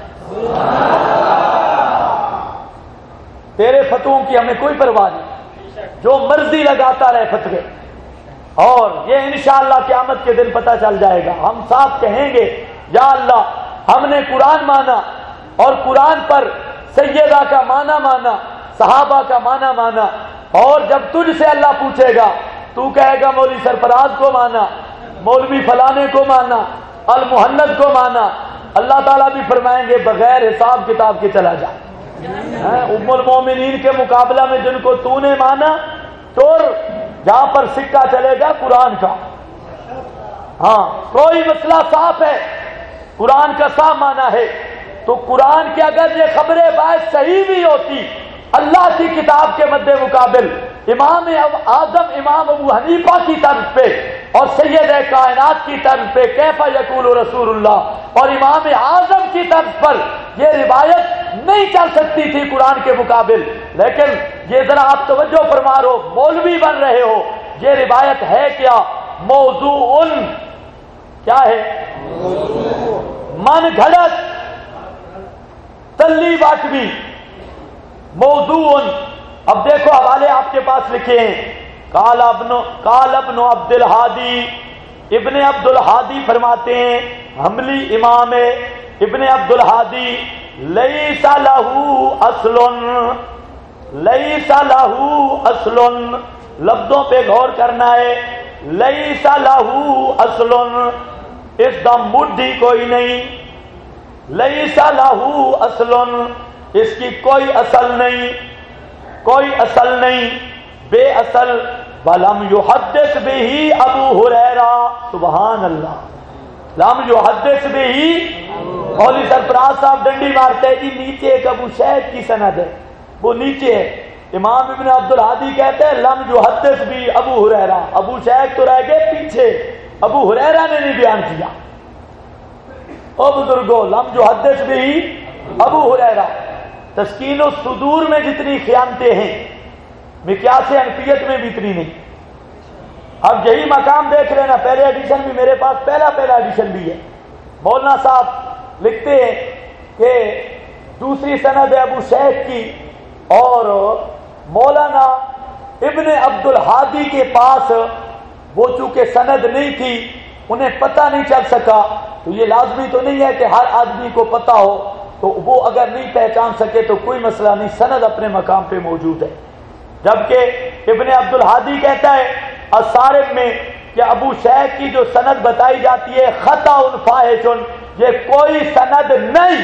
تیرے فتووں کی ہمیں کوئی پرواہ نہیں، جو مرضی لگاتا رہے فتوے. اور یہ انشاءاللہ قیامت کے دن پتہ چل جائے گا. ہم صاحب کہیں گے یا اللہ ہم نے قرآن مانا اور قرآن پر سیدہ کا معنی مانا، صحابہ کا معنی مانا، اور جب تجھ سے اللہ پوچھے گا تو کہے گا مولوی سرفراز کو مانا، مولوی فلانے کو مانا، المحنت کو مانا. اللہ تعالیٰ بھی فرمائیں گے بغیر حساب کتاب کے چلا جا. ام المومنین کے مقابلہ میں جن کو تو نے مانا، تو جہاں پر سکہ چلے گا قرآن کا. ہاں کوئی مسئلہ صاف ہے، قرآن کا صاف مانا ہے. تو قرآن کی اگر یہ خبریں باعث صحیح بھی ہوتی اللہ کی کتاب کے مد مقابل، امام اعظم امام ابو حنیفہ کی طرف پہ اور سید کائنات کی طرز پہ کیف یقول رسول اللہ اور امام اعظم کی طرز پر یہ روایت نہیں چل سکتی تھی قرآن کے مقابل. لیکن یہ ذرا آپ توجہ فرما رہو، مولوی بن رہے ہو، یہ روایت ہے کیا؟ موضوع. کیا ہے؟ من گھڑت تلی باٹوی موضوع. اب دیکھو حوالے آپ کے پاس لکھے ہیں. قال ابن عبد الہادی، ابن عبد الہادی فرماتے ہیں، حملی امام ابن عبد الہادی، لیس لہ اصل، لیس لہ اصل، لفظوں پہ غور کرنا ہے. لیس لہ اصل، اس کا مڈ ہی کوئی نہیں. لیس لہ اصل، اس کی کوئی اصل نہیں، کوئی اصل نہیں، بے اصل. ولم یحدث بہ ابو ہریرہ، سبحان اللہ، لم یحدث بہ. مولوی سرفراز صاحب ڈنڈی مارتے ہیں جی نیچے ایک ابو شیخ کی سند ہے، وہ نیچے ہے. امام ابن عبد الہادی کہتے ہیں لم یحدث بہ ابو ہریرہ، ابو شیخ تو رہ گئے پیچھے، ابو ہریرہ نے نہیں بیان کیا. او بزرگو، لم یحدث بہ ابو ہریرہ. تسکین الصدور میں جتنی خیانتیں ہیں مقیاس حنفیت میں بھی اتنی نہیں. اب یہی مقام دیکھ لینا، پہلے ایڈیشن بھی میرے پاس پہلا ایڈیشن بھی ہے. مولانا صاحب لکھتے ہیں کہ دوسری سند ہے ابو شیخ کی، اور مولانا ابن عبد الہادی کے پاس وہ چونکہ سند نہیں تھی، انہیں پتہ نہیں چل سکا. تو یہ لازمی تو نہیں ہے کہ ہر آدمی کو پتہ ہو، تو وہ اگر نہیں پہچان سکے تو کوئی مسئلہ نہیں، سند اپنے مقام پہ موجود ہے. جبکہ ابن عبد الہادی کہتا ہے الصارف میں کہ ابو شیخ کی جو سند بتائی جاتی ہے خطا فاحش، یہ کوئی سند نہیں،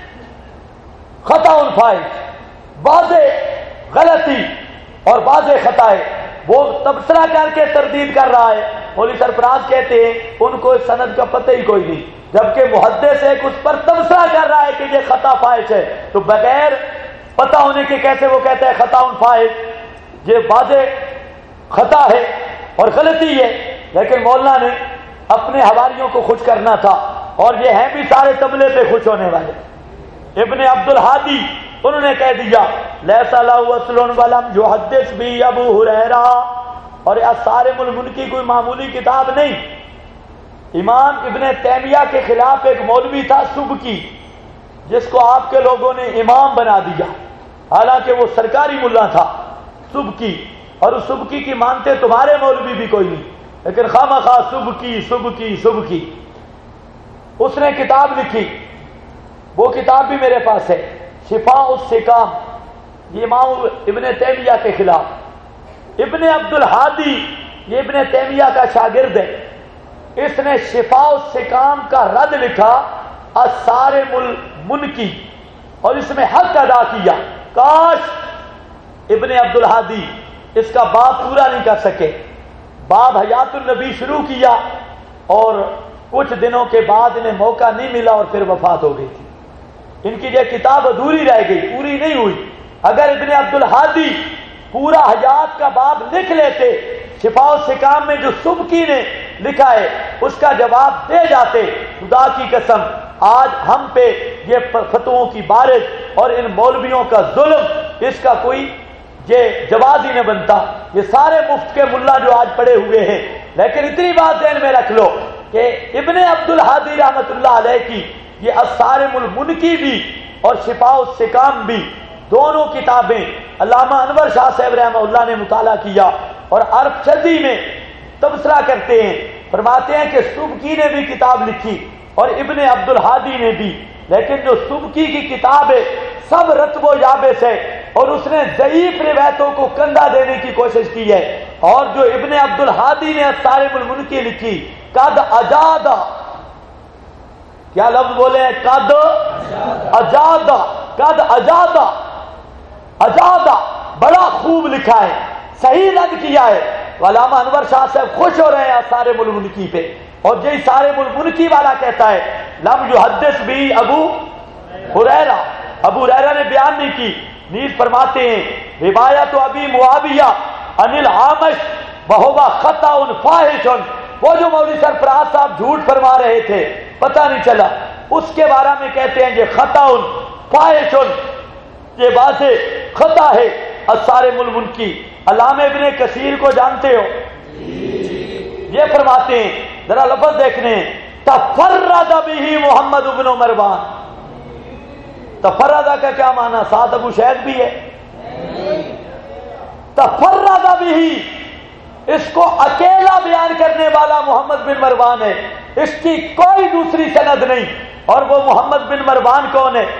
خطا فاحش، واضح غلطی اور واضح خطا ہے. وہ تبصرہ کر کے تردید کر رہا ہے. مولوی سرفراز کہتے ہیں ان کو اس سند کا پتہ ہی کوئی نہیں، جبکہ محدث ایک اس پر تبصرہ کر رہا ہے کہ یہ خطا فاحش ہے. تو بغیر پتہ ہونے کے کیسے وہ کہتا ہے خطا فاحش؟ یہ واضح خطا ہے اور غلطی ہے. لیکن مولانا نے اپنے حواریوں کو خوش کرنا تھا، اور یہ ہیں بھی سارے تبلے پہ خوش ہونے والے. ابن عبد الہادی انہوں نے کہہ دیا لیس لہ اصل ولم یحدث بہ ابو ہریرہ. اور الصارم المنکی کوئی معمولی کتاب نہیں. امام ابن تیمیہ کے خلاف ایک مولوی تھا سبکی، جس کو آپ کے لوگوں نے امام بنا دیا، حالانکہ وہ سرکاری ملا تھا سبکی. اور اس سبکی کی مانتے تمہارے مولوی بھی کوئی نہیں، لیکن خواہ سبکی سبکی سبکی. اس نے کتاب لکھی، وہ کتاب بھی میرے پاس ہے، شفاء السقام. یہ امام ابن تیمیہ کے خلاف. ابن عبد الہادی یہ ابن تیمیہ کا شاگرد ہے، اس نے شفاء السقام کا رد لکھا الصارم المنکی، اور اس میں حق ادا کیا. کاش ابن عبد الہادی اس کا باب پورا نہیں کر سکے. باب حیات النبی شروع کیا اور کچھ دنوں کے بعد انہیں موقع نہیں ملا اور پھر وفات ہو گئی تھی. ان کی یہ کتاب ادھوری رہ گئی، پوری نہیں ہوئی. اگر ابن عبد الہادی پورا حیات کا باب لکھ لیتے، شفاء السقام میں جو سبکی نے لکھا ہے اس کا جواب دے جاتے، خدا کی قسم آج ہم پہ یہ فتووں کی بارش اور ان مولویوں کا ظلم، اس کا کوئی یہ جواز ہی نہ بنتا. یہ سارے مفت کے ملا جو آج پڑے ہوئے ہیں. لیکن اتنی بات ذہن میں رکھ لو کہ ابن عبد الہادی رحمت اللہ علیہ کی یہ الصارم المنکی بھی اور شفاء السقام بھی دونوں کتابیں علامہ انور شاہ صاحب رحمہ اللہ نے مطالعہ کیا اور عرب شدی میں تبصرہ کرتے ہیں. فرماتے ہیں کہ سبکی نے بھی کتاب لکھی اور ابن عبد الہادی نے بھی، لیکن جو سبکی کی کتاب ہے سب رتب و یابس ہے اور اس نے ضعیف روایتوں کو کندھا دینے کی کوشش کی ہے. اور جو ابن عبد الہادی نے الصارم المنکی لکھی قد اجادا، کیا لفظ بولے ہیں؟ قد اجادا، قد اجادا، اجادا بڑا خوب لکھا ہے، صحیح رد کیا ہے. علامہ انور شاہ صاحب خوش ہو رہے ہیں الصارم المنکی پہ. اور یہی الصارم المنکی والا کہتا ہے لم یحدث بہ ابو ہریرہ، ابو ہریرہ نے بیان نہیں کی. نیز فرماتے ہیں روایت ابی معاویہ عن الاعمش وہو خطا فاحش، وہ جو مولوی سرفراز صاحب جھوٹ فرما رہے تھے پتہ نہیں چلا، اس کے بارے میں کہتے ہیں یہ خطا فاحشن، یہ واضح خطا ہے الصارم المنکی۔ علامہ ابن کثیر کو جانتے ہو؟ یہ فرماتے ہیں، ذرا لفظ دیکھنے، تفرد بہ محمد بن مروان۔ تفردہ کا کیا معنی؟ ساتھ ابو شیخ بھی ہے۔ تفرد بہ، اس کو اکیلا بیان کرنے والا محمد بن مروان ہے، اس کی کوئی دوسری سند نہیں۔ اور وہ محمد بن مروان کون ہے؟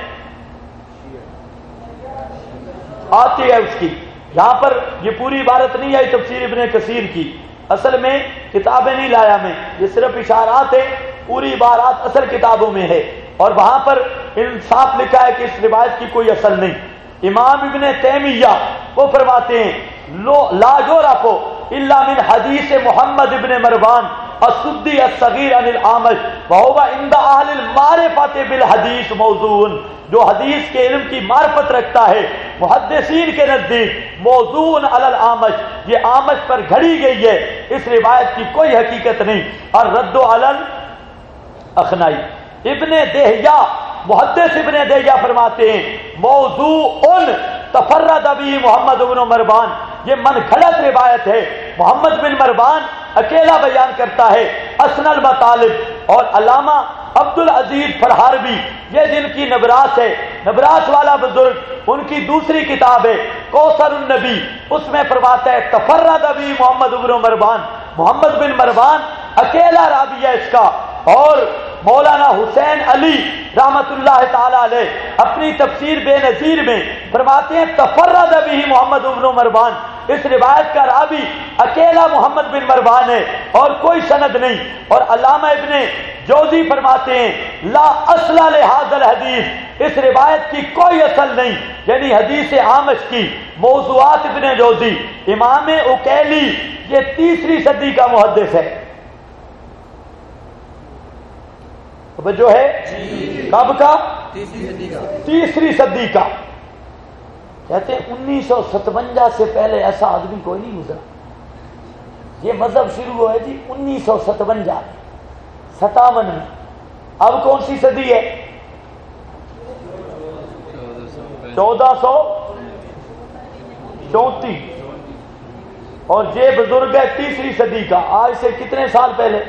آتی ہے اس کی، یہاں پر یہ پوری عبارت نہیں آئی تفسیر ابن کثیر کی، اصل میں کتابیں نہیں لایا میں، یہ صرف اشارات ہے، پوری عبارات اصل کتابوں میں ہے، اور وہاں پر انصاف لکھا ہے کہ اس روایت کی کوئی اصل نہیں۔ امام ابن تیمیہ وہ فرماتے ہیں لا یعرف الا من حدیث محمد ابن مروان السدی الصغیر عن الاعمش وهو عند اہل المعرفۃ بالحدیث موضوع، جو حدیث کے علم کی معرفت رکھتا ہے محدثین کے نزدیک موضوع علی الاعمش، یہ اعمش پر گھڑی گئی ہے، اس روایت کی کوئی حقیقت نہیں۔ اور رد علی الاخنائی، ابن دہیہ محدث ابن دہیہ فرماتے ہیں موضوع تفرد بہ محمد بن مروان، یہ من گھڑت روایت ہے، محمد بن مروان اکیلا بیان کرتا ہے۔ اسن المطالب، اور علامہ عبد العزیز فرحاربی، یہ جن کی نبراس ہے، نبراس والا بزرگ، ان کی دوسری کتاب ہے کوثر النبی، اس میں فرماتا ہے تفرد بہ محمد بن مروان، محمد بن مروان اکیلا راوی ہے اس کا۔ اور مولانا حسین علی رحمت اللہ تعالی علیہ اپنی تفسیر بے نظیر میں فرماتے ہیں تفرد بہ محمد بن مروان، اس روایت کا راوی اکیلا محمد بن مروان ہے اور کوئی سند نہیں۔ اور علامہ ابن جوزی فرماتے ہیں لا اصل لہذا الحدیث، اس روایت کی کوئی اصل نہیں، یعنی حدیث عامش کی۔ موضوعات ابن جوزی، امام اکیلی یہ 3 صدی کا محدث ہے، جو ہے کب کا؟ 3 صدی کا۔ کہتے ہیں 1957 سے پہلے ایسا آدمی کوئی نہیں گزرا، یہ مذہب شروع ہوا ہے جی 1957 57 میں۔ اب کون سی صدی ہے؟ 1434، اور یہ بزرگ ہے 3 صدی کا، آج سے کتنے سال پہلے؟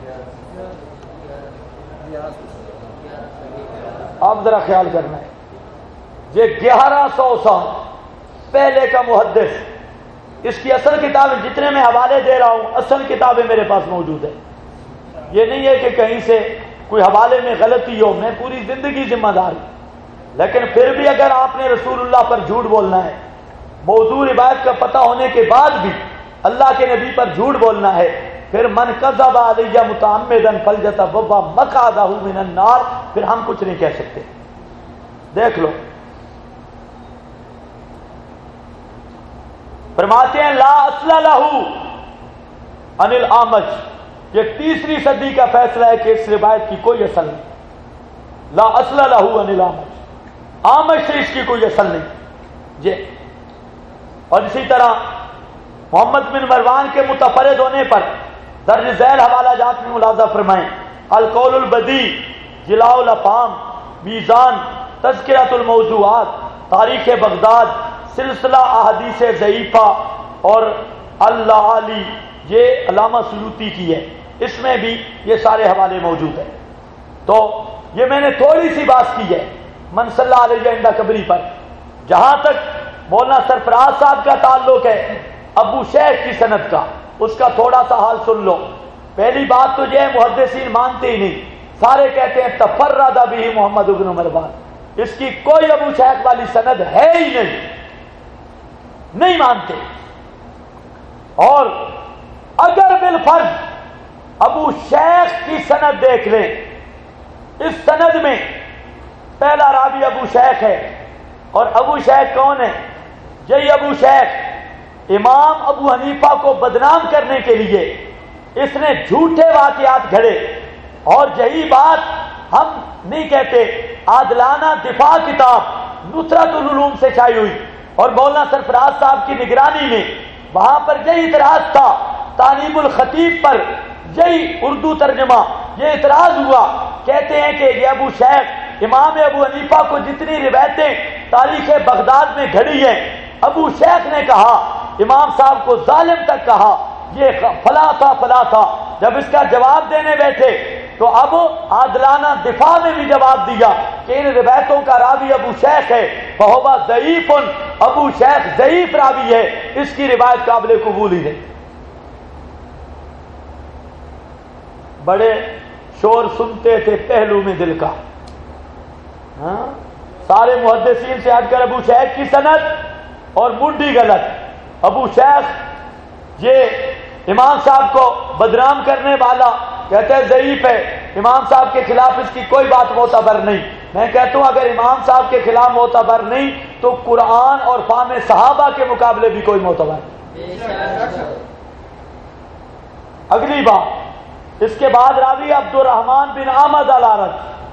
آپ ذرا خیال کرنا ہے، یہ 1100 سال پہلے کا محدث، اس کی اصل کتابیں جتنے میں حوالے دے رہا ہوں اصل کتابیں میرے پاس موجود ہیں، یہ نہیں ہے کہ کہیں سے کوئی حوالے میں غلطی ہو، میں پوری زندگی ذمہ دار ہوں، لیکن پھر بھی اگر آپ نے رسول اللہ پر جھوٹ بولنا ہے، موضوع روایت کا پتہ ہونے کے بعد بھی اللہ کے نبی پر جھوٹ بولنا ہے، پھر من کذب علی متعمدا فلیتبوأ مقعدہ من النار، پھر ہم کچھ نہیں کہہ سکتے۔ دیکھ لو، فرماتے ہیں لا اصل لہ عن الاعمش، یہ 3 صدی کا فیصلہ ہے کہ اس روایت کی کوئی اصل نہیں، لا اصل لہ عن الاعمش، اعمش سے اس کی کوئی اصل نہیں یہ۔ اور اسی طرح محمد بن مروان کے متفرد ہونے پر درج ذیل حوالہ جات میں ملاحظہ فرمائیں، القول البدیع، جلاء الافہام، میزان، تذکرۃ الموضوعات، تاریخ بغداد، سلسلہ احادیث ضعیفہ، اور اللہ علی، یہ علامہ سیوطی کی ہے، اس میں بھی یہ سارے حوالے موجود ہیں۔ تو یہ میں نے تھوڑی سی بات کی ہے من صلی علیہ عند قبری پر۔ جہاں تک مولانا سرفراز صاحب کا تعلق ہے ابو شیخ کی سند کا، اس کا تھوڑا سا حال سن لو۔ پہلی بات تو یہ ہے محدثین مانتے ہی نہیں، سارے کہتے ہیں تفرد بہ محمد بن مروان، اس کی کوئی ابو شیخ والی سند ہے ہی نہیں مانتے۔ اور اگر بالفرض ابو شیخ کی سند دیکھ لیں، اس سند میں پہلا راوی ابو شیخ ہے، اور ابو شیخ کون ہے؟ یہی ابو شیخ امام ابو حنیفہ کو بدنام کرنے کے لیے اس نے جھوٹے واقعات گھڑے، اور یہی بات ہم نہیں کہتے، عادلانہ دفاع کتاب نصرت العلوم سے شائع ہوئی، اور مولانا سرفراز صاحب کی نگرانی میں وہاں پر یہی اعتراض تھا تعلیب الخطیب پر، یہی اردو ترجمہ، یہ اعتراض ہوا، کہتے ہیں کہ یہ ابو شیخ امام ابو حنیفہ کو جتنی روایتیں تاریخ بغداد میں گھڑی ہیں، ابو شیخ نے کہا، امام صاحب کو ظالم تک کہا، یہ فلاں تھا فلاں تھا۔ جب اس کا جواب دینے بیٹھے تو اب عادلانہ دفاع میں بھی جواب دیا کہ ان روایتوں کا راوی ابو شیخ ہے، فہو ضعیف، ابو شیخ ضعیف راوی ہے، اس کی روایت قابل قبول ہی نہیں۔ بڑے شور سنتے تھے پہلو میں دل کا، ہاں؟ سارے محدثین سے ہٹ کر ابو شیخ کی سند اور منڈی غلط، ابو شیخ یہ امام صاحب کو بدنام کرنے والا، کہتے ہیں ضعیف ہے، امام صاحب کے خلاف اس کی کوئی بات معتبر نہیں۔ میں کہتا ہوں اگر امام صاحب کے خلاف معتبر نہیں تو قرآن اور فہم صحابہ کے مقابلے بھی کوئی معتبر نہیں۔ اگلی بات، اس کے بعد راوی عبد الرحمن بن احمد العارج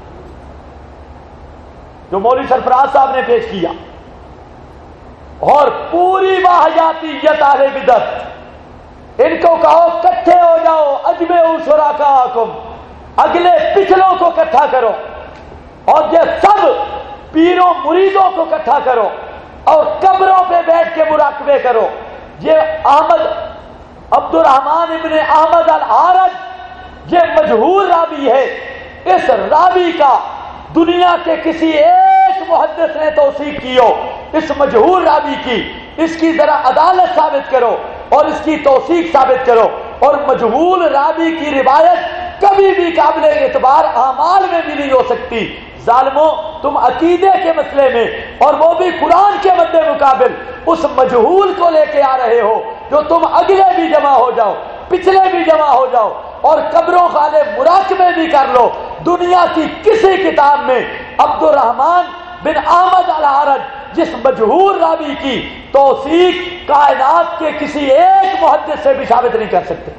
جو مولوی سرفراز صاحب نے پیش کیا، اور پوری واہیاتیت اہل بدعت، ان کو کہو کٹھے ہو جاؤ، اجمعوا شرکاءکم، اگلے پچھلوں کو اکٹھا کرو، اور یہ سب پیروں مریدوں کو اکٹھا کرو اور قبروں پہ بیٹھ کے مراقبے کرو۔ یہ احمد عبد الرحمن ابن احمد العارج یہ مجہول راوی ہے، اس راوی کا دنیا کے کسی ایک محدث نے توثیق کی ہو، اس مجہول راوی کی، اس کی ذرا عدالت ثابت کرو اور اس کی توثیق ثابت کرو۔ اور مجہول راوی کی روایت کبھی بھی قابل اعتبار اعمال میں بھی نہیں ہو سکتی۔ ظالموں، تم عقیدے کے مسئلے میں، اور وہ بھی قرآن کے مد مقابل، اس مجہول کو لے کے آ رہے ہو جو تم اگلے بھی جمع ہو جاؤ، پچھلے بھی جمع ہو جاؤ اور قبروں والے مراقبے بھی کر لو، دنیا کی کسی کتاب میں عبد الرحمن بن احمد العارج جس مجہول راوی کی توثیق کائنات کے کسی ایک محدث سے بھی ثابت نہیں کر سکتے۔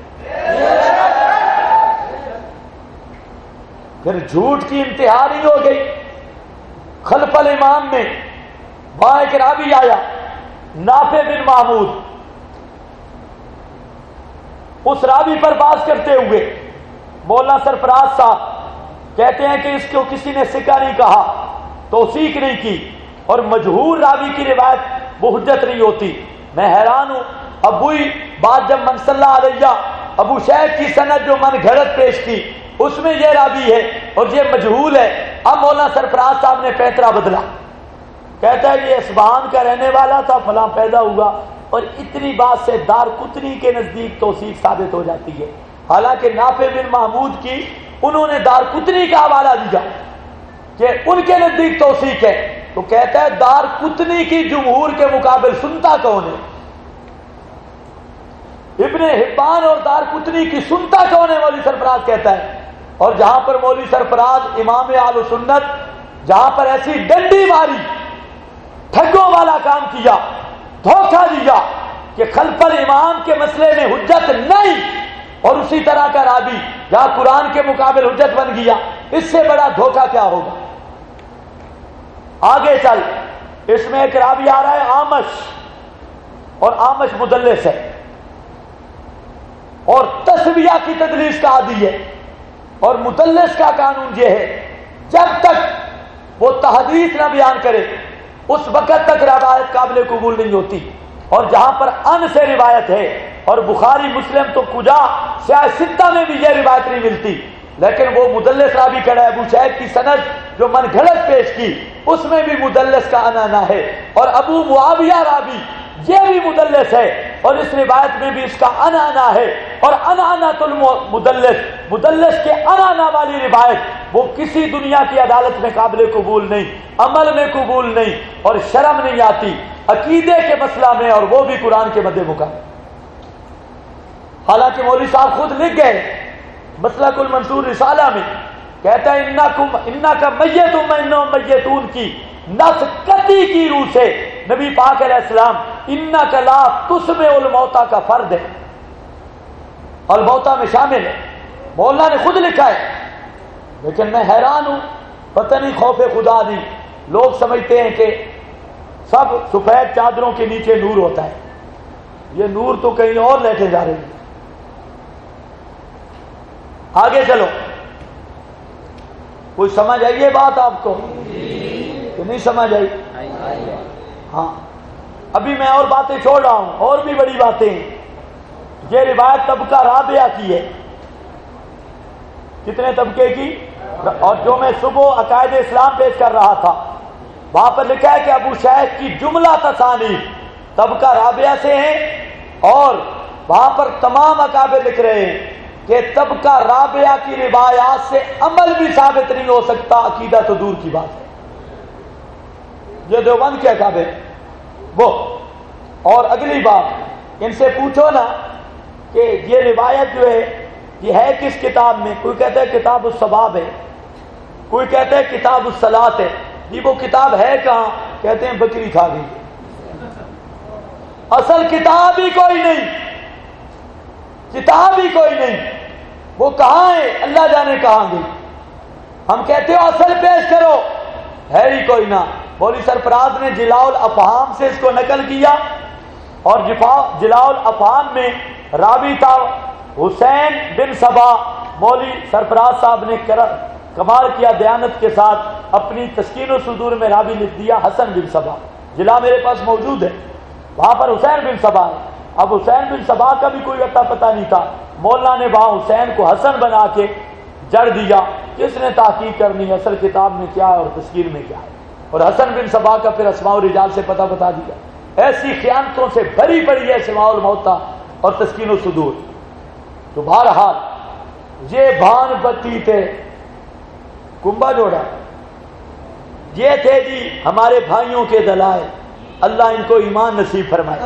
پھر جھوٹ کی انتہا نہیں ہو گئی۔ خلف الامام میں وہاں ایک راوی آیا نافع بن محمود، اس راوی پر بات کرتے ہوئے مولانا سرفراز صاحب کہتے ہیں کہ اس کو کسی نے ثقہ نہیں کہا، توثیق نہیں کی، اور مجہول راوی کی روایت وہ حجت نہیں ہوتی۔ میں حیران ہوں، اب وہی بات جب من صلی اللہ علیہ ابو شیخ کی سند جو من گھڑت پیش کی اس میں یہ راوی ہے اور یہ مجہول ہے، اب مولانا سرفراز صاحب نے پیترا بدلا، کہتا ہے یہ اصفہان کا رہنے والا تھا، فلاں پیدا ہوا، اور اتنی بات سے دار قطنی کے نزدیک توثیق ثابت ہو جاتی ہے۔ حالانکہ نافع بن محمود کی انہوں نے دار قطنی کا حوالہ دیا کہ ان کے نزدیک توثیق ہے، تو کہتا ہے دار قطنی کی جمہور کے مقابل سنتا کون ہے؟ ابن حبان اور دار قطنی کی سنتا کون ہے؟ مولوی سرفراز کہتا ہے۔ اور جہاں پر مولوی سرفراز امام اہل سنت جہاں پر ایسی ڈنڈی ماری، ٹھگوں والا کام کیا، دھوکہ دیا کہ خلف الامام کے مسئلے میں حجت نہیں، اور اسی طرح کا راوی جہاں قرآن کے مقابل حجت بن گیا، اس سے بڑا دھوکہ کیا ہوگا؟ آگے چل، اس میں ایک راوی آ رہا ہے آمش، اور آمش مدلس ہے اور تسویہ کی تدلیس کا عادی ہے، اور مدلس کا قانون یہ ہے جب تک وہ تحدیث نہ بیان کرے اس وقت تک روایت قابل قبول نہیں ہوتی۔ اور جہاں پر ان سے روایت ہے، اور بخاری مسلم تو کجا سیاہ ستہ میں بھی یہ روایت نہیں ملتی، لیکن وہ مدلس راوی کھڑا ہے، ابو شیخ کی سند جو من گھڑت پیش کی اس میں بھی مدلس کا انانا ہے، اور ابو معاویہ راوی یہ بھی مدلس ہے اور اس روایت میں بھی اس کا انانا ہے، اور انانۃ المدلس، مدلس کے انانا والی روایت وہ کسی دنیا کی عدالت میں قابل قبول نہیں، عمل میں قبول نہیں، اور شرم نہیں آتی عقیدے کے مسئلہ میں، اور وہ بھی قرآن کے مد مقابل۔ حالانکہ مولوی صاحب خود لکھ گئے مسلک المنصور رسالہ میں، کہتا ہے انکا میت وانہم میتون کی نص قطعی کی روح سے نبی پاک علیہ السلام انکا لا تسمع الموتى کا فرد ہے، الموتى میں شامل ہے، مولانا نے خود لکھا ہے۔ لیکن میں حیران ہوں، پتہ نہیں خوف خدا نہیں، لوگ سمجھتے ہیں کہ سب سفید چادروں کے نیچے نور ہوتا ہے، یہ نور تو کہیں اور لے کے جا رہی ہے۔ آگے چلو، کوئی سمجھ آئیے بات آپ کو کہ نہیں سمجھ آئی؟ ہاں، ابھی میں اور باتیں چھوڑ رہا ہوں، اور بھی بڑی باتیں ہیں۔ یہ روایت طبقہ رابعہ کی ہے۔ کتنے طبقے کی؟ اور جو میں صبح عقائد اسلام پیش کر رہا تھا، وہاں پر لکھا ہے کہ ابو شیخ کی جملہ تصانیف طبقہ رابعہ سے ہیں، اور وہاں پر تمام اکابر لکھ رہے ہیں کہ طبقہ رابعہ کی روایات سے عمل بھی ثابت نہیں ہو سکتا، عقیدہ تو دور کی بات ہے۔ یہ دیوبند کے اکابر وہ۔ اور اگلی بات، ان سے پوچھو نا کہ یہ روایت جو ہے یہ ہے کس کتاب میں؟ کوئی کہتا ہے کتاب الصباب ہے، کوئی کہتا ہے کتاب الصلاۃ ہے۔ یہ وہ کتاب ہے کہاں؟ کہتے ہیں بکری کھا گئی۔ اصل کتاب ہی کوئی نہیں، کتاب ہی کوئی نہیں، وہ کہاں ہے؟ اللہ جانے کہاں گئی۔ ہم کہتے ہو اصل پیش کرو، ہے ہی کوئی نہ۔ مولوی سرفراز نے جلاء الافہام سے اس کو نقل کیا، اور جلاء الافہام میں راوی تھا حسین بن صبا۔ مولوی سرفراز صاحب نے کمال کیا دیانت کے ساتھ، اپنی تسکین الصدور میں راوی لکھ دیا حسن بن صبا۔ جلا میرے پاس موجود ہے، وہاں پر حسین بن صبا ہے۔ اب حسین بن صبا کا بھی کوئی اتا پتہ نہیں تھا، مولانا نے وہاں حسین کو حسن بنا کے جڑ دیا۔ کس نے تحقیق کرنی ہے اصل کتاب میں کیا ہے اور تسکین میں کیا ہے؟ اور حسن بن صبا کا پھر اسماء الرجال سے پتہ بتا دیا۔ ایسی خیانتوں سے بھری پڑی ہے اسماء الموتیٰ اور تسکین الصدور۔ تو بہرحال یہ بھان بتی تھے کنبا جوڑا، یہ تھے جی ہمارے بھائیوں کے دلائل، اللہ ان کو ایمان نصیب فرمائے۔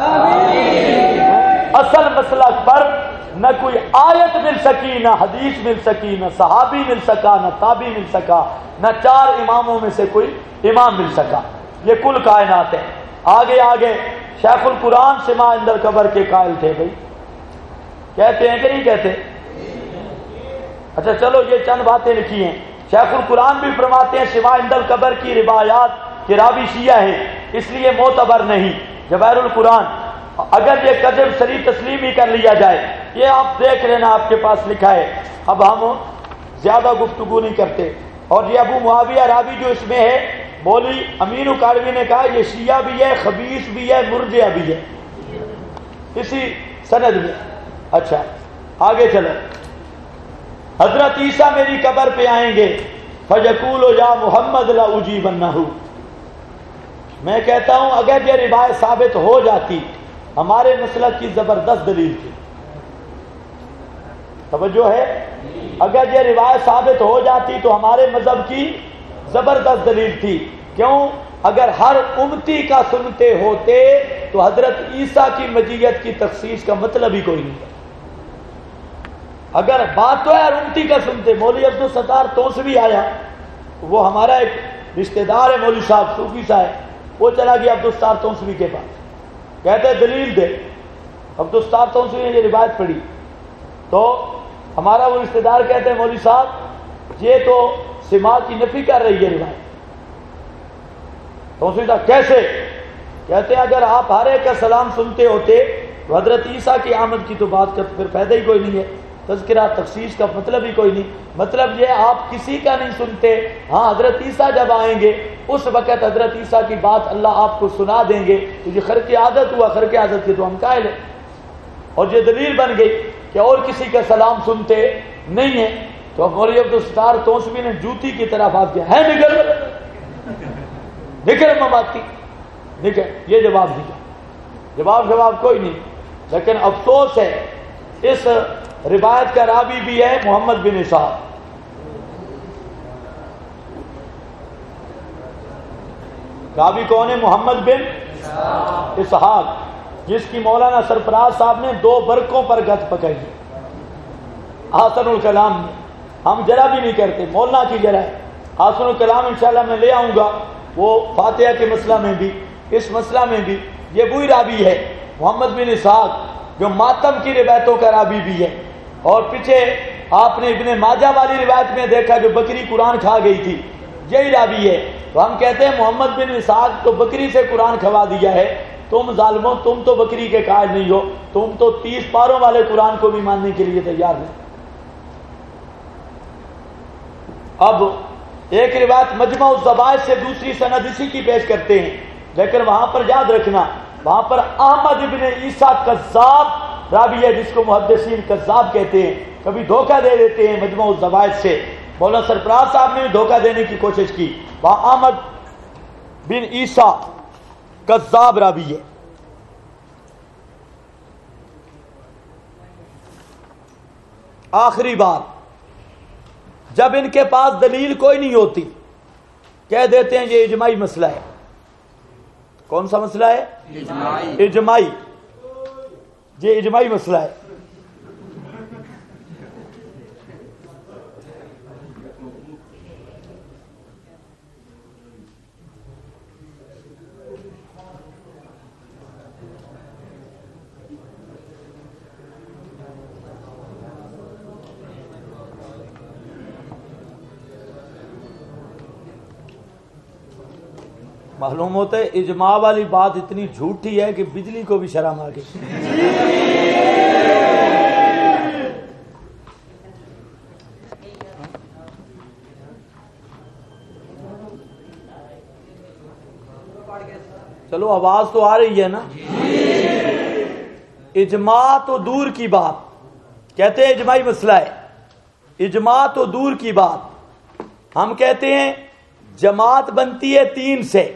اصل مسلک پر نہ کوئی آیت مل سکی، نہ حدیث مل سکی، نہ صحابی مل سکا، نہ تابعی مل سکا، نہ چار اماموں میں سے کوئی امام مل سکا۔ یہ کل کائنات ہے۔ آگے آگے شیخ القرآن سماع عند القبر کے قائل تھے بھائی، کہتے ہیں کہ نہیں کہتے؟ اچھا چلو، یہ چند باتیں لکھی ہیں۔ شیخ القرآن بھی فرماتے ہیں سماع عند القبر کی روایات کے راوی شیعہ ہیں، اس لیے معتبر نہیں۔ جواہر القرآن، اگر یہ کذب صریح تسلیم ہی کر لیا جائے، یہ آپ دیکھ لینا، آپ کے پاس لکھا ہے۔ اب ہم زیادہ گفتگو نہیں کرتے۔ اور یہ ابو معاویہ راوی جو اس میں ہے، مولوی امین اکاڑوی نے کہا یہ شیعہ بھی ہے، خبیث بھی ہے، مرجع بھی ہے، اسی سند میں۔ اچھا آگے چلو۔ حضرت عیسیٰ میری قبر پہ آئیں گے، فَيَقُولُ يَا مُحَمَّدْ لَأُجِيبَنَّهُ۔ میں کہتا ہوں اگر یہ روایت ثابت ہو جاتی، ہمارے مسلک کی زبردست دلیل تھی۔ توجہ ہے؟ اگر یہ روایت ثابت ہو جاتی تو ہمارے مذہب کی زبردست دلیل تھی۔ کیوں؟ اگر ہر امتی کا سنتے ہوتے تو حضرت عیسیٰ کی مجیت کی تخصیص کا مطلب ہی کوئی نہیں۔ اگر بات تو ہے ہر امتی کا سنتے، مولوی عبدالستار توسوی آیا، وہ ہمارا ایک رشتہ دار ہے، مولوی صاحب صوفی صاحب، وہ چلا گیا عبدالستار توسوی کے پاس، کہتے دلیل دے۔ عبدالستار توسوی نے یہ روایت پڑھی تو ہمارا وہ رشتہ دار کہتے ہیں مولوی صاحب یہ تو سماع کی نفی کر رہی ہے روایت۔ توسوی صاحب کیسے؟ کہتے ہیں اگر آپ ہر ایک کا سلام سنتے ہوتے تو حضرت عیسیٰ کی آمد کی تو بات کا پھر فائدہ ہی کوئی نہیں ہے، تذکرہ تخصیص کا مطلب ہی کوئی نہیں۔ مطلب یہ آپ کسی کا نہیں سنتے، ہاں حضرت عیسیٰ جب آئیں گے اس وقت حضرت عیسیٰ کی بات اللہ آپ کو سنا دیں گے، تو یہ خرق عادت ہوا، خرق عادت کے تو ہم قائل ہیں۔ اور یہ دلیل بن گئی کہ اور کسی کا سلام سنتے نہیں ہیں۔ تو اب مولوی عبدالستار توسوی نے جوتی کی طرح بات کیا ہے، نکل نکل مماتی نکل، یہ جواب دیا، جواب کوئی نہیں۔ لیکن افسوس ہے اس روایت کا راوی بھی ہے محمد بن اسحاق۔ راوی کون ہے؟ محمد بن اسحاق، جس کی مولانا سرفراز صاحب نے 2 برقوں پر گت پکائی ہے حسن الکلام میں۔ ہم جرا بھی نہیں کرتے، مولانا کی جرا ہے۔ حسن الکلام انشاءاللہ میں لے آؤں گا، وہ فاتحہ کے مسئلہ میں بھی، اس مسئلہ میں بھی یہ وہی راوی ہے محمد بن اسحاق جو ماتم کی روایتوں کا راوی بھی ہے۔ اور پیچھے آپ نے ابن ماجہ والی روایت میں دیکھا جو بکری قرآن کھا گئی تھی، یہی راوی ہے۔ تو ہم کہتے ہیں محمد بن اسحاق تو بکری سے قرآن کھوا دیا ہے، تم ظالموں تم تو بکری کے قائل نہیں ہو، تم تو 30 پاروں والے قرآن کو بھی ماننے کے لیے تیار نہیں۔ اب ایک روایت مجمع الزوائد سے دوسری سند اسی کی پیش کرتے ہیں، لیکن وہاں پر یاد رکھنا، وہاں پر احمد ابن عیسیٰ کذاب راوی ہے، جس کو محدثین کذاب کہتے ہیں، کبھی دھوکہ دے دیتے ہیں مجمع الزوائد سے۔ مولانا سرفراز صاحب نے بھی دھوکہ دینے کی کوشش کی، وہاں احمد بن عیسیٰ کذاب راوی ہے۔ آخری بات، جب ان کے پاس دلیل کوئی نہیں ہوتی، کہہ دیتے ہیں یہ اجماعی مسئلہ ہے۔ کون سا مسئلہ ہے؟ اجماعی۔ یہ اجماعی مسئلہ ہے۔ معلوم ہوتا ہے اجماع والی بات اتنی جھوٹی ہے کہ بجلی کو بھی شرم آ گئی۔ چلو آواز تو آ رہی ہے نا؟ اجماع تو دور کی بات، کہتے ہیں اجماعی مسئلہ ہے، اجماع تو دور کی بات، ہم کہتے ہیں جماعت بنتی ہے 3 سے،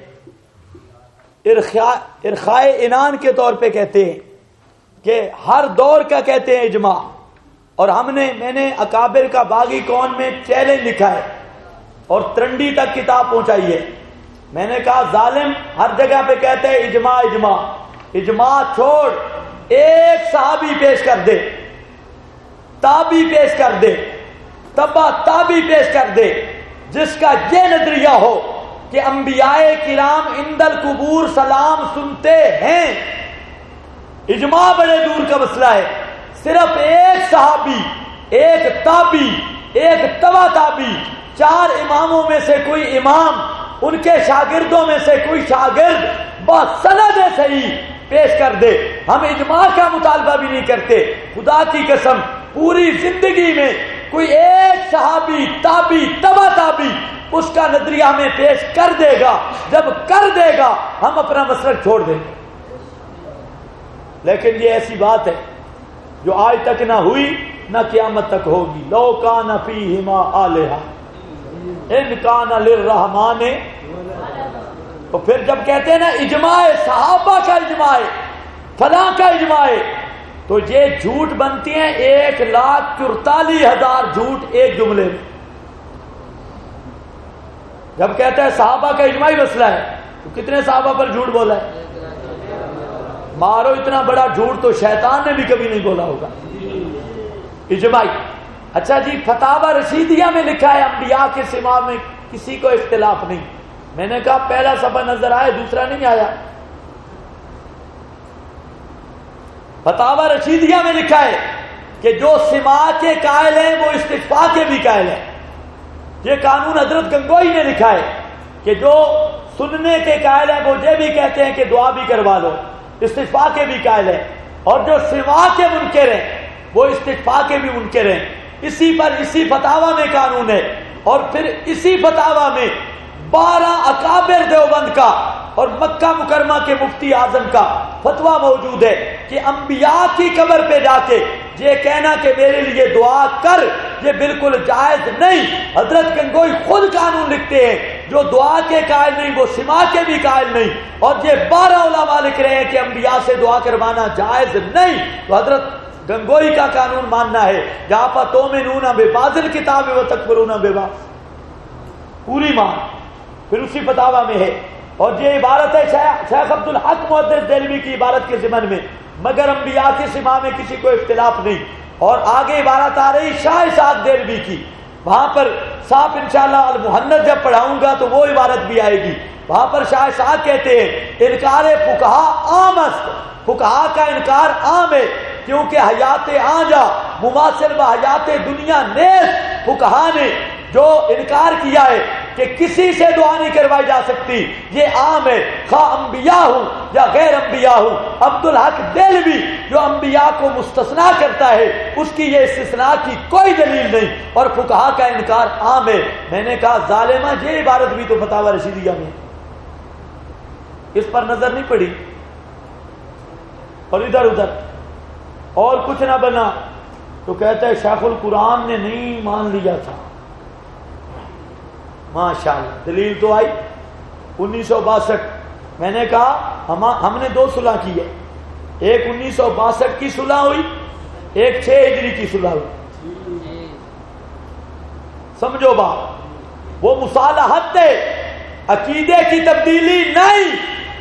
ارخائے عنان کے طور پہ کہتے ہیں کہ ہر دور کا کہتے ہیں اجماع، اور میں نے اکابر کا باغی کون میں چیلنج لکھا ہے اور ترنڈی تک کتاب پہنچائی ہے۔ میں نے کہا ظالم ہر جگہ پہ کہتے ہیں اجماع اجماع، اجماع چھوڑ، ایک صحابی پیش کر دے، تابی پیش کر دے، تبا تابی پیش کر دے، جس کا یہ نظریہ ہو کہ انبیاء کرام عند القبور سلام سنتے ہیں۔ اجماع بڑے دور کا مسئلہ ہے، صرف ایک صحابی، ایک تابی، ایک تبع تابی، 4 اماموں میں سے کوئی امام، ان کے شاگردوں میں سے کوئی شاگرد بسند صحیح پیش کر دے۔ ہم اجماع کا مطالبہ بھی نہیں کرتے، خدا کی قسم پوری زندگی میں کوئی ایک صحابی، تابی، تبع تابی اس کا نظریہ ہمیں پیش کر دے گا، جب کر دے گا ہم اپنا مسلک چھوڑ دیں گے۔ لیکن یہ ایسی بات ہے جو آج تک نہ ہوئی نہ قیامت تک ہوگی۔ لو کان فیہما آلہہ ان کان للرحمن، تو پھر جب کہتے ہیں نا اجماع صحابہ کا اجماع ہے، فلاں کا اجماع ہے، تو یہ جھوٹ بنتی ہیں 1,44,000 جھوٹ ایک جملے میں۔ جب کہتا ہے صحابہ کا اجماعی مسئلہ ہے تو کتنے صحابہ پر جھوٹ بولا ہے؟ مارو اتنا بڑا جھوٹ تو شیطان نے بھی کبھی نہیں بولا ہوگا۔ اجماعی۔ اچھا جی، فتاوی رشیدیہ میں لکھا ہے انبیاء کے سوا میں کسی کو اختلاف نہیں۔ میں نے کہا پہلا صفحہ نظر آئے، دوسرا نہیں آیا۔ فتاوی رشیدیہ میں لکھا ہے کہ جو سماع کے قائل ہیں وہ استشفاء کے بھی قائل ہیں۔ یہ قانون حضرت گنگوئی نے لکھا ہے کہ جو سننے کے قائل ہیں وہ یہ بھی کہتے ہیں کہ دعا بھی کروا لو، استشفاء کے بھی قائل ہیں، اور جو سماع کے منکر ہیں وہ استشفاء کے بھی منکر ہیں۔ اسی پر اسی فتاوی میں قانون ہے، اور پھر اسی فتاوی میں 12 اکابر دیوبند کا اور مکہ مکرمہ کے مفتی اعظم کا فتویٰ موجود ہے کہ انبیاء کی قبر پہ جا کے یہ کہنا کہ میرے لیے دعا کر، یہ بالکل جائز نہیں۔ حضرت گنگوئی خود قانون لکھتے ہیں جو دعا کے قائل نہیں وہ سماع کے بھی قائل نہیں، اور یہ 12 علماء لکھ رہے ہیں کہ انبیاء سے دعا کروانا جائز نہیں۔ تو حضرت گنگوئی کا قانون ماننا ہے جہاں پر تؤمنون ببعض الکتاب وتکفرون ببعض، پوری مان۔ پھر اسی فتاوی میں ہے، اور یہ عبارت ہے شیخ عبد الحق محدث دہلوی کی عبارت کے ضمن میں، مگر انبیاء کی سماع میں کسی کو اختلاف نہیں۔ اور آگے عبارت آ رہی شاہ اسحاق دہلوی کی، وہاں پر صاحب انشاءاللہ المحنت جب پڑھاؤں گا تو وہ عبارت بھی آئے گی۔ وہاں پر شاہ اسحاق کہتے ہیں انکار فقہا عام است، فقہا کا انکار عام ہے کیونکہ حیات آنجا مماثل و حیات دنیا نیز، فقہا نے جو انکار کیا ہے کہ کسی سے دعا نہیں کروائی جا سکتی، یہ عام ہے، خواہ انبیاء ہوں یا غیر انبیاء ہوں۔ عبدالحق دہلوی جو انبیاء کو مستثنا کرتا ہے، اس کی یہ استثناء کی کوئی دلیل نہیں، اور فقہا کا انکار عام ہے۔ میں نے کہا ظالمہ، یہ عبارت بھی تو فتاوی رشیدیہ میں، اس پر نظر نہیں پڑی، اور ادھر ادھر اور کچھ نہ بنا تو کہتا ہے شیخ القرآن نے نہیں مان لیا تھا۔ ماشاءاللہ، دلیل تو آئی 1962۔ میں نے کہا ہم نے 2 صلح کی ہے، ایک 1962 کی صلح ہوئی، ایک 6 ہجری کی صلح ہوئی۔ سمجھو بات، وہ مصالحت ہے، عقیدے کی تبدیلی نہیں۔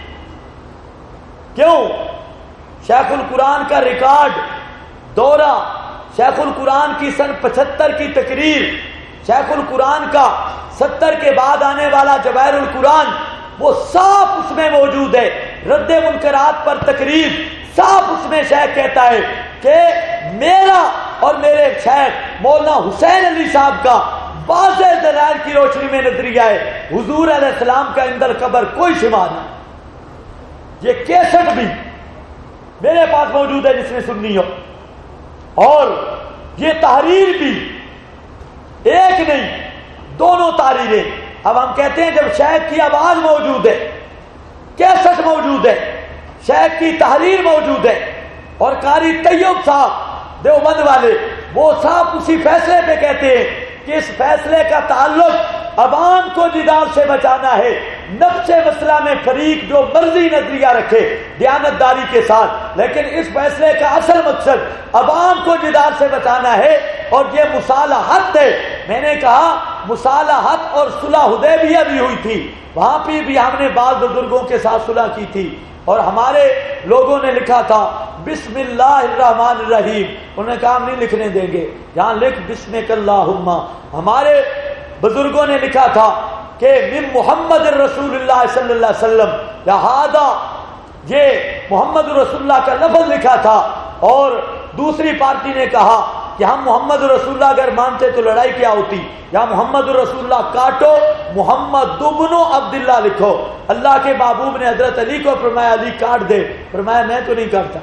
کیوں؟ شیخ القرآن کا ریکارڈ دورہ، شیخ القرآن کی سن 75 کی تقریر، شیخ القرآن کا 70 کے بعد آنے والا جواہر القرآن، وہ صاف اس میں موجود ہے۔ رد منکرات پر تقریر، صاف اس میں شیخ کہتا ہے کہ میرا اور میرے شیخ مولانا حسین علی صاحب کا واضح دلائل کی روشنی میں نظریہ ہے، حضور علیہ السلام کا عند القبر کوئی شمار نہیں۔ یہ کیسٹ بھی میرے پاس موجود ہے جس نے سننی ہو، اور یہ تحریر بھی ایک نہیں، دونوں تحریریں۔ اب ہم کہتے ہیں جب شیخ کی آواز موجود ہے، کیسٹ موجود ہے، شیخ کی تحریر موجود ہے، اور قاری طیب صاحب دیوبند والے وہ صاحب اسی فیصلے پہ کہتے ہیں کہ اس فیصلے کا تعلق عوام کو جدال سے بچانا ہے، نفس مسئلہ میں فریق جو مرضی نظریہ رکھے دیانتداری کے ساتھ، لیکن اس فیصلے کا اصل مقصد عوام کو جدال سے بچانا ہے، اور یہ مصالحت ہے۔ میں نے کہا مصالحت اور صلح حدیبیہ بھی ہوئی تھی، وہاں پہ بھی ہم نے بعض بزرگوں کے ساتھ صلح کی تھی، اور ہمارے لوگوں نے لکھا تھا بسم اللہ الرحمن الرحیم، انہوں نے کہا ہم نہیں لکھنے دیں گے، یہاں لکھ بسمک اللہم۔ ہمارے بزرگوں نے لکھا تھا کہ من محمد رسول اللہ صلی اللہ علیہ وسلم، لہذا یہ محمد رسول اللہ کا لفظ لکھا تھا، اور دوسری پارٹی نے کہا کہ ہم محمد رسول اللہ اگر مانتے تو لڑائی کیا ہوتی، یا محمد رسول اللہ کاٹو، محمد ابن عبداللہ لکھو۔ اللہ کے محبوب نے حضرت علی کو فرمایا علی کاٹ دے، فرمایا میں تو نہیں کرتا،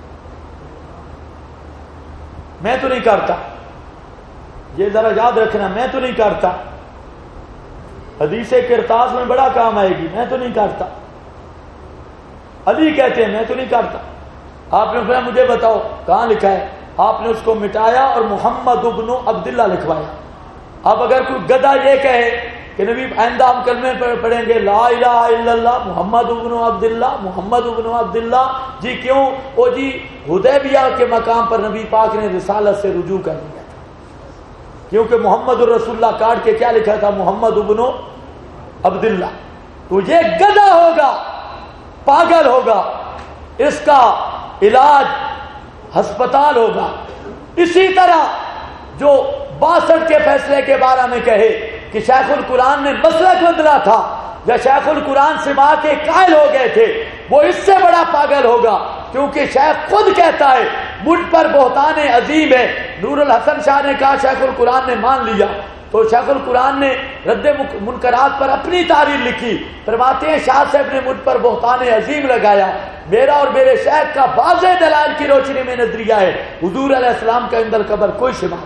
میں تو نہیں کرتا، یہ ذرا یاد رکھنا، میں تو نہیں کرتا، حدیث کرتاس میں بڑا کام آئے گی، میں تو نہیں کرتا۔ علی کہتے ہیں میں تو نہیں کرتا۔ آپ نے فرمایا مجھے بتاؤ کہاں لکھا ہے، آپ نے اس کو مٹایا اور محمد ابن عبداللہ لکھوایا۔ اب اگر کوئی گدھا یہ کہے کہ نبی آئندہ ہم کلمے پڑھیں گے لا الہ الا اللہ محمد ابن عبداللہ، محمد ابن عبداللہ، جی کیوں؟ وہ جی حدیبیہ کے مقام پر نبی پاک نے رسالت سے رجوع کر دیا تھا، کیونکہ محمد الرسول اللہ کاٹ کے کیا لکھا تھا؟ محمد ابن عبداللہ۔ تو یہ گدھا ہوگا، پاگل ہوگا، اس کا علاج ہسپتال ہوگا۔ اسی طرح جو 62 کے فیصلے کے بارے میں کہے کہ شیخ القرآن نے مسلک بدلا تھا یا شیخ القرآن سما کے قائل ہو گئے تھے، وہ اس سے بڑا پاگل ہوگا، کیونکہ شیخ خود کہتا ہے مجھ پر بہتان عظیم ہے۔ نور الحسن شاہ نے کہا شیخ القرآن نے مان لیا، تو شیخ القرآن نے رد منکرات پر اپنی تحریر لکھی، فرماتے ہیں شاہ صاحب نے مجھ پر بہتان عظیم لگایا، میرا اور میرے شیخ کا واضح دلائل کی روشنی میں نظریہ ہے حضور علیہ السلام کا عند القبر کوئی شمار۔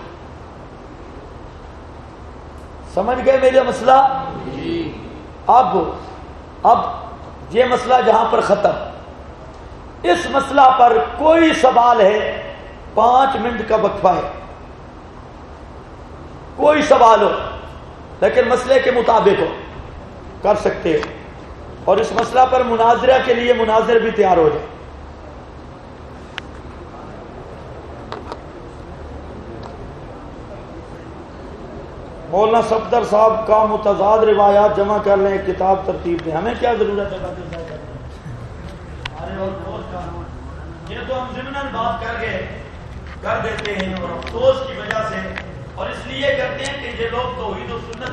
سمجھ گئے میرا مسئلہ؟ اب یہ مسئلہ جہاں پر ختم، اس مسئلہ پر کوئی سوال ہے 5 منٹ کا وقفہ ہے، کوئی سوال ہو لیکن مسئلے کے مطابق ہو کر سکتے ہو، اور اس مسئلہ پر مناظرہ کے لیے مناظر بھی تیار ہو جائے۔ مولانا صفدر صاحب کا متضاد روایات جمع کر لیں، کتاب ترتیب دیں، ہمیں کیا ضرورت ہے؟ یہ تو ہم ضمناً بات کر دیتے ہیں، اور افسوس کی وجہ سے، اور اس لیے کرتے ہیں کہ یہ لوگ توحید و سنت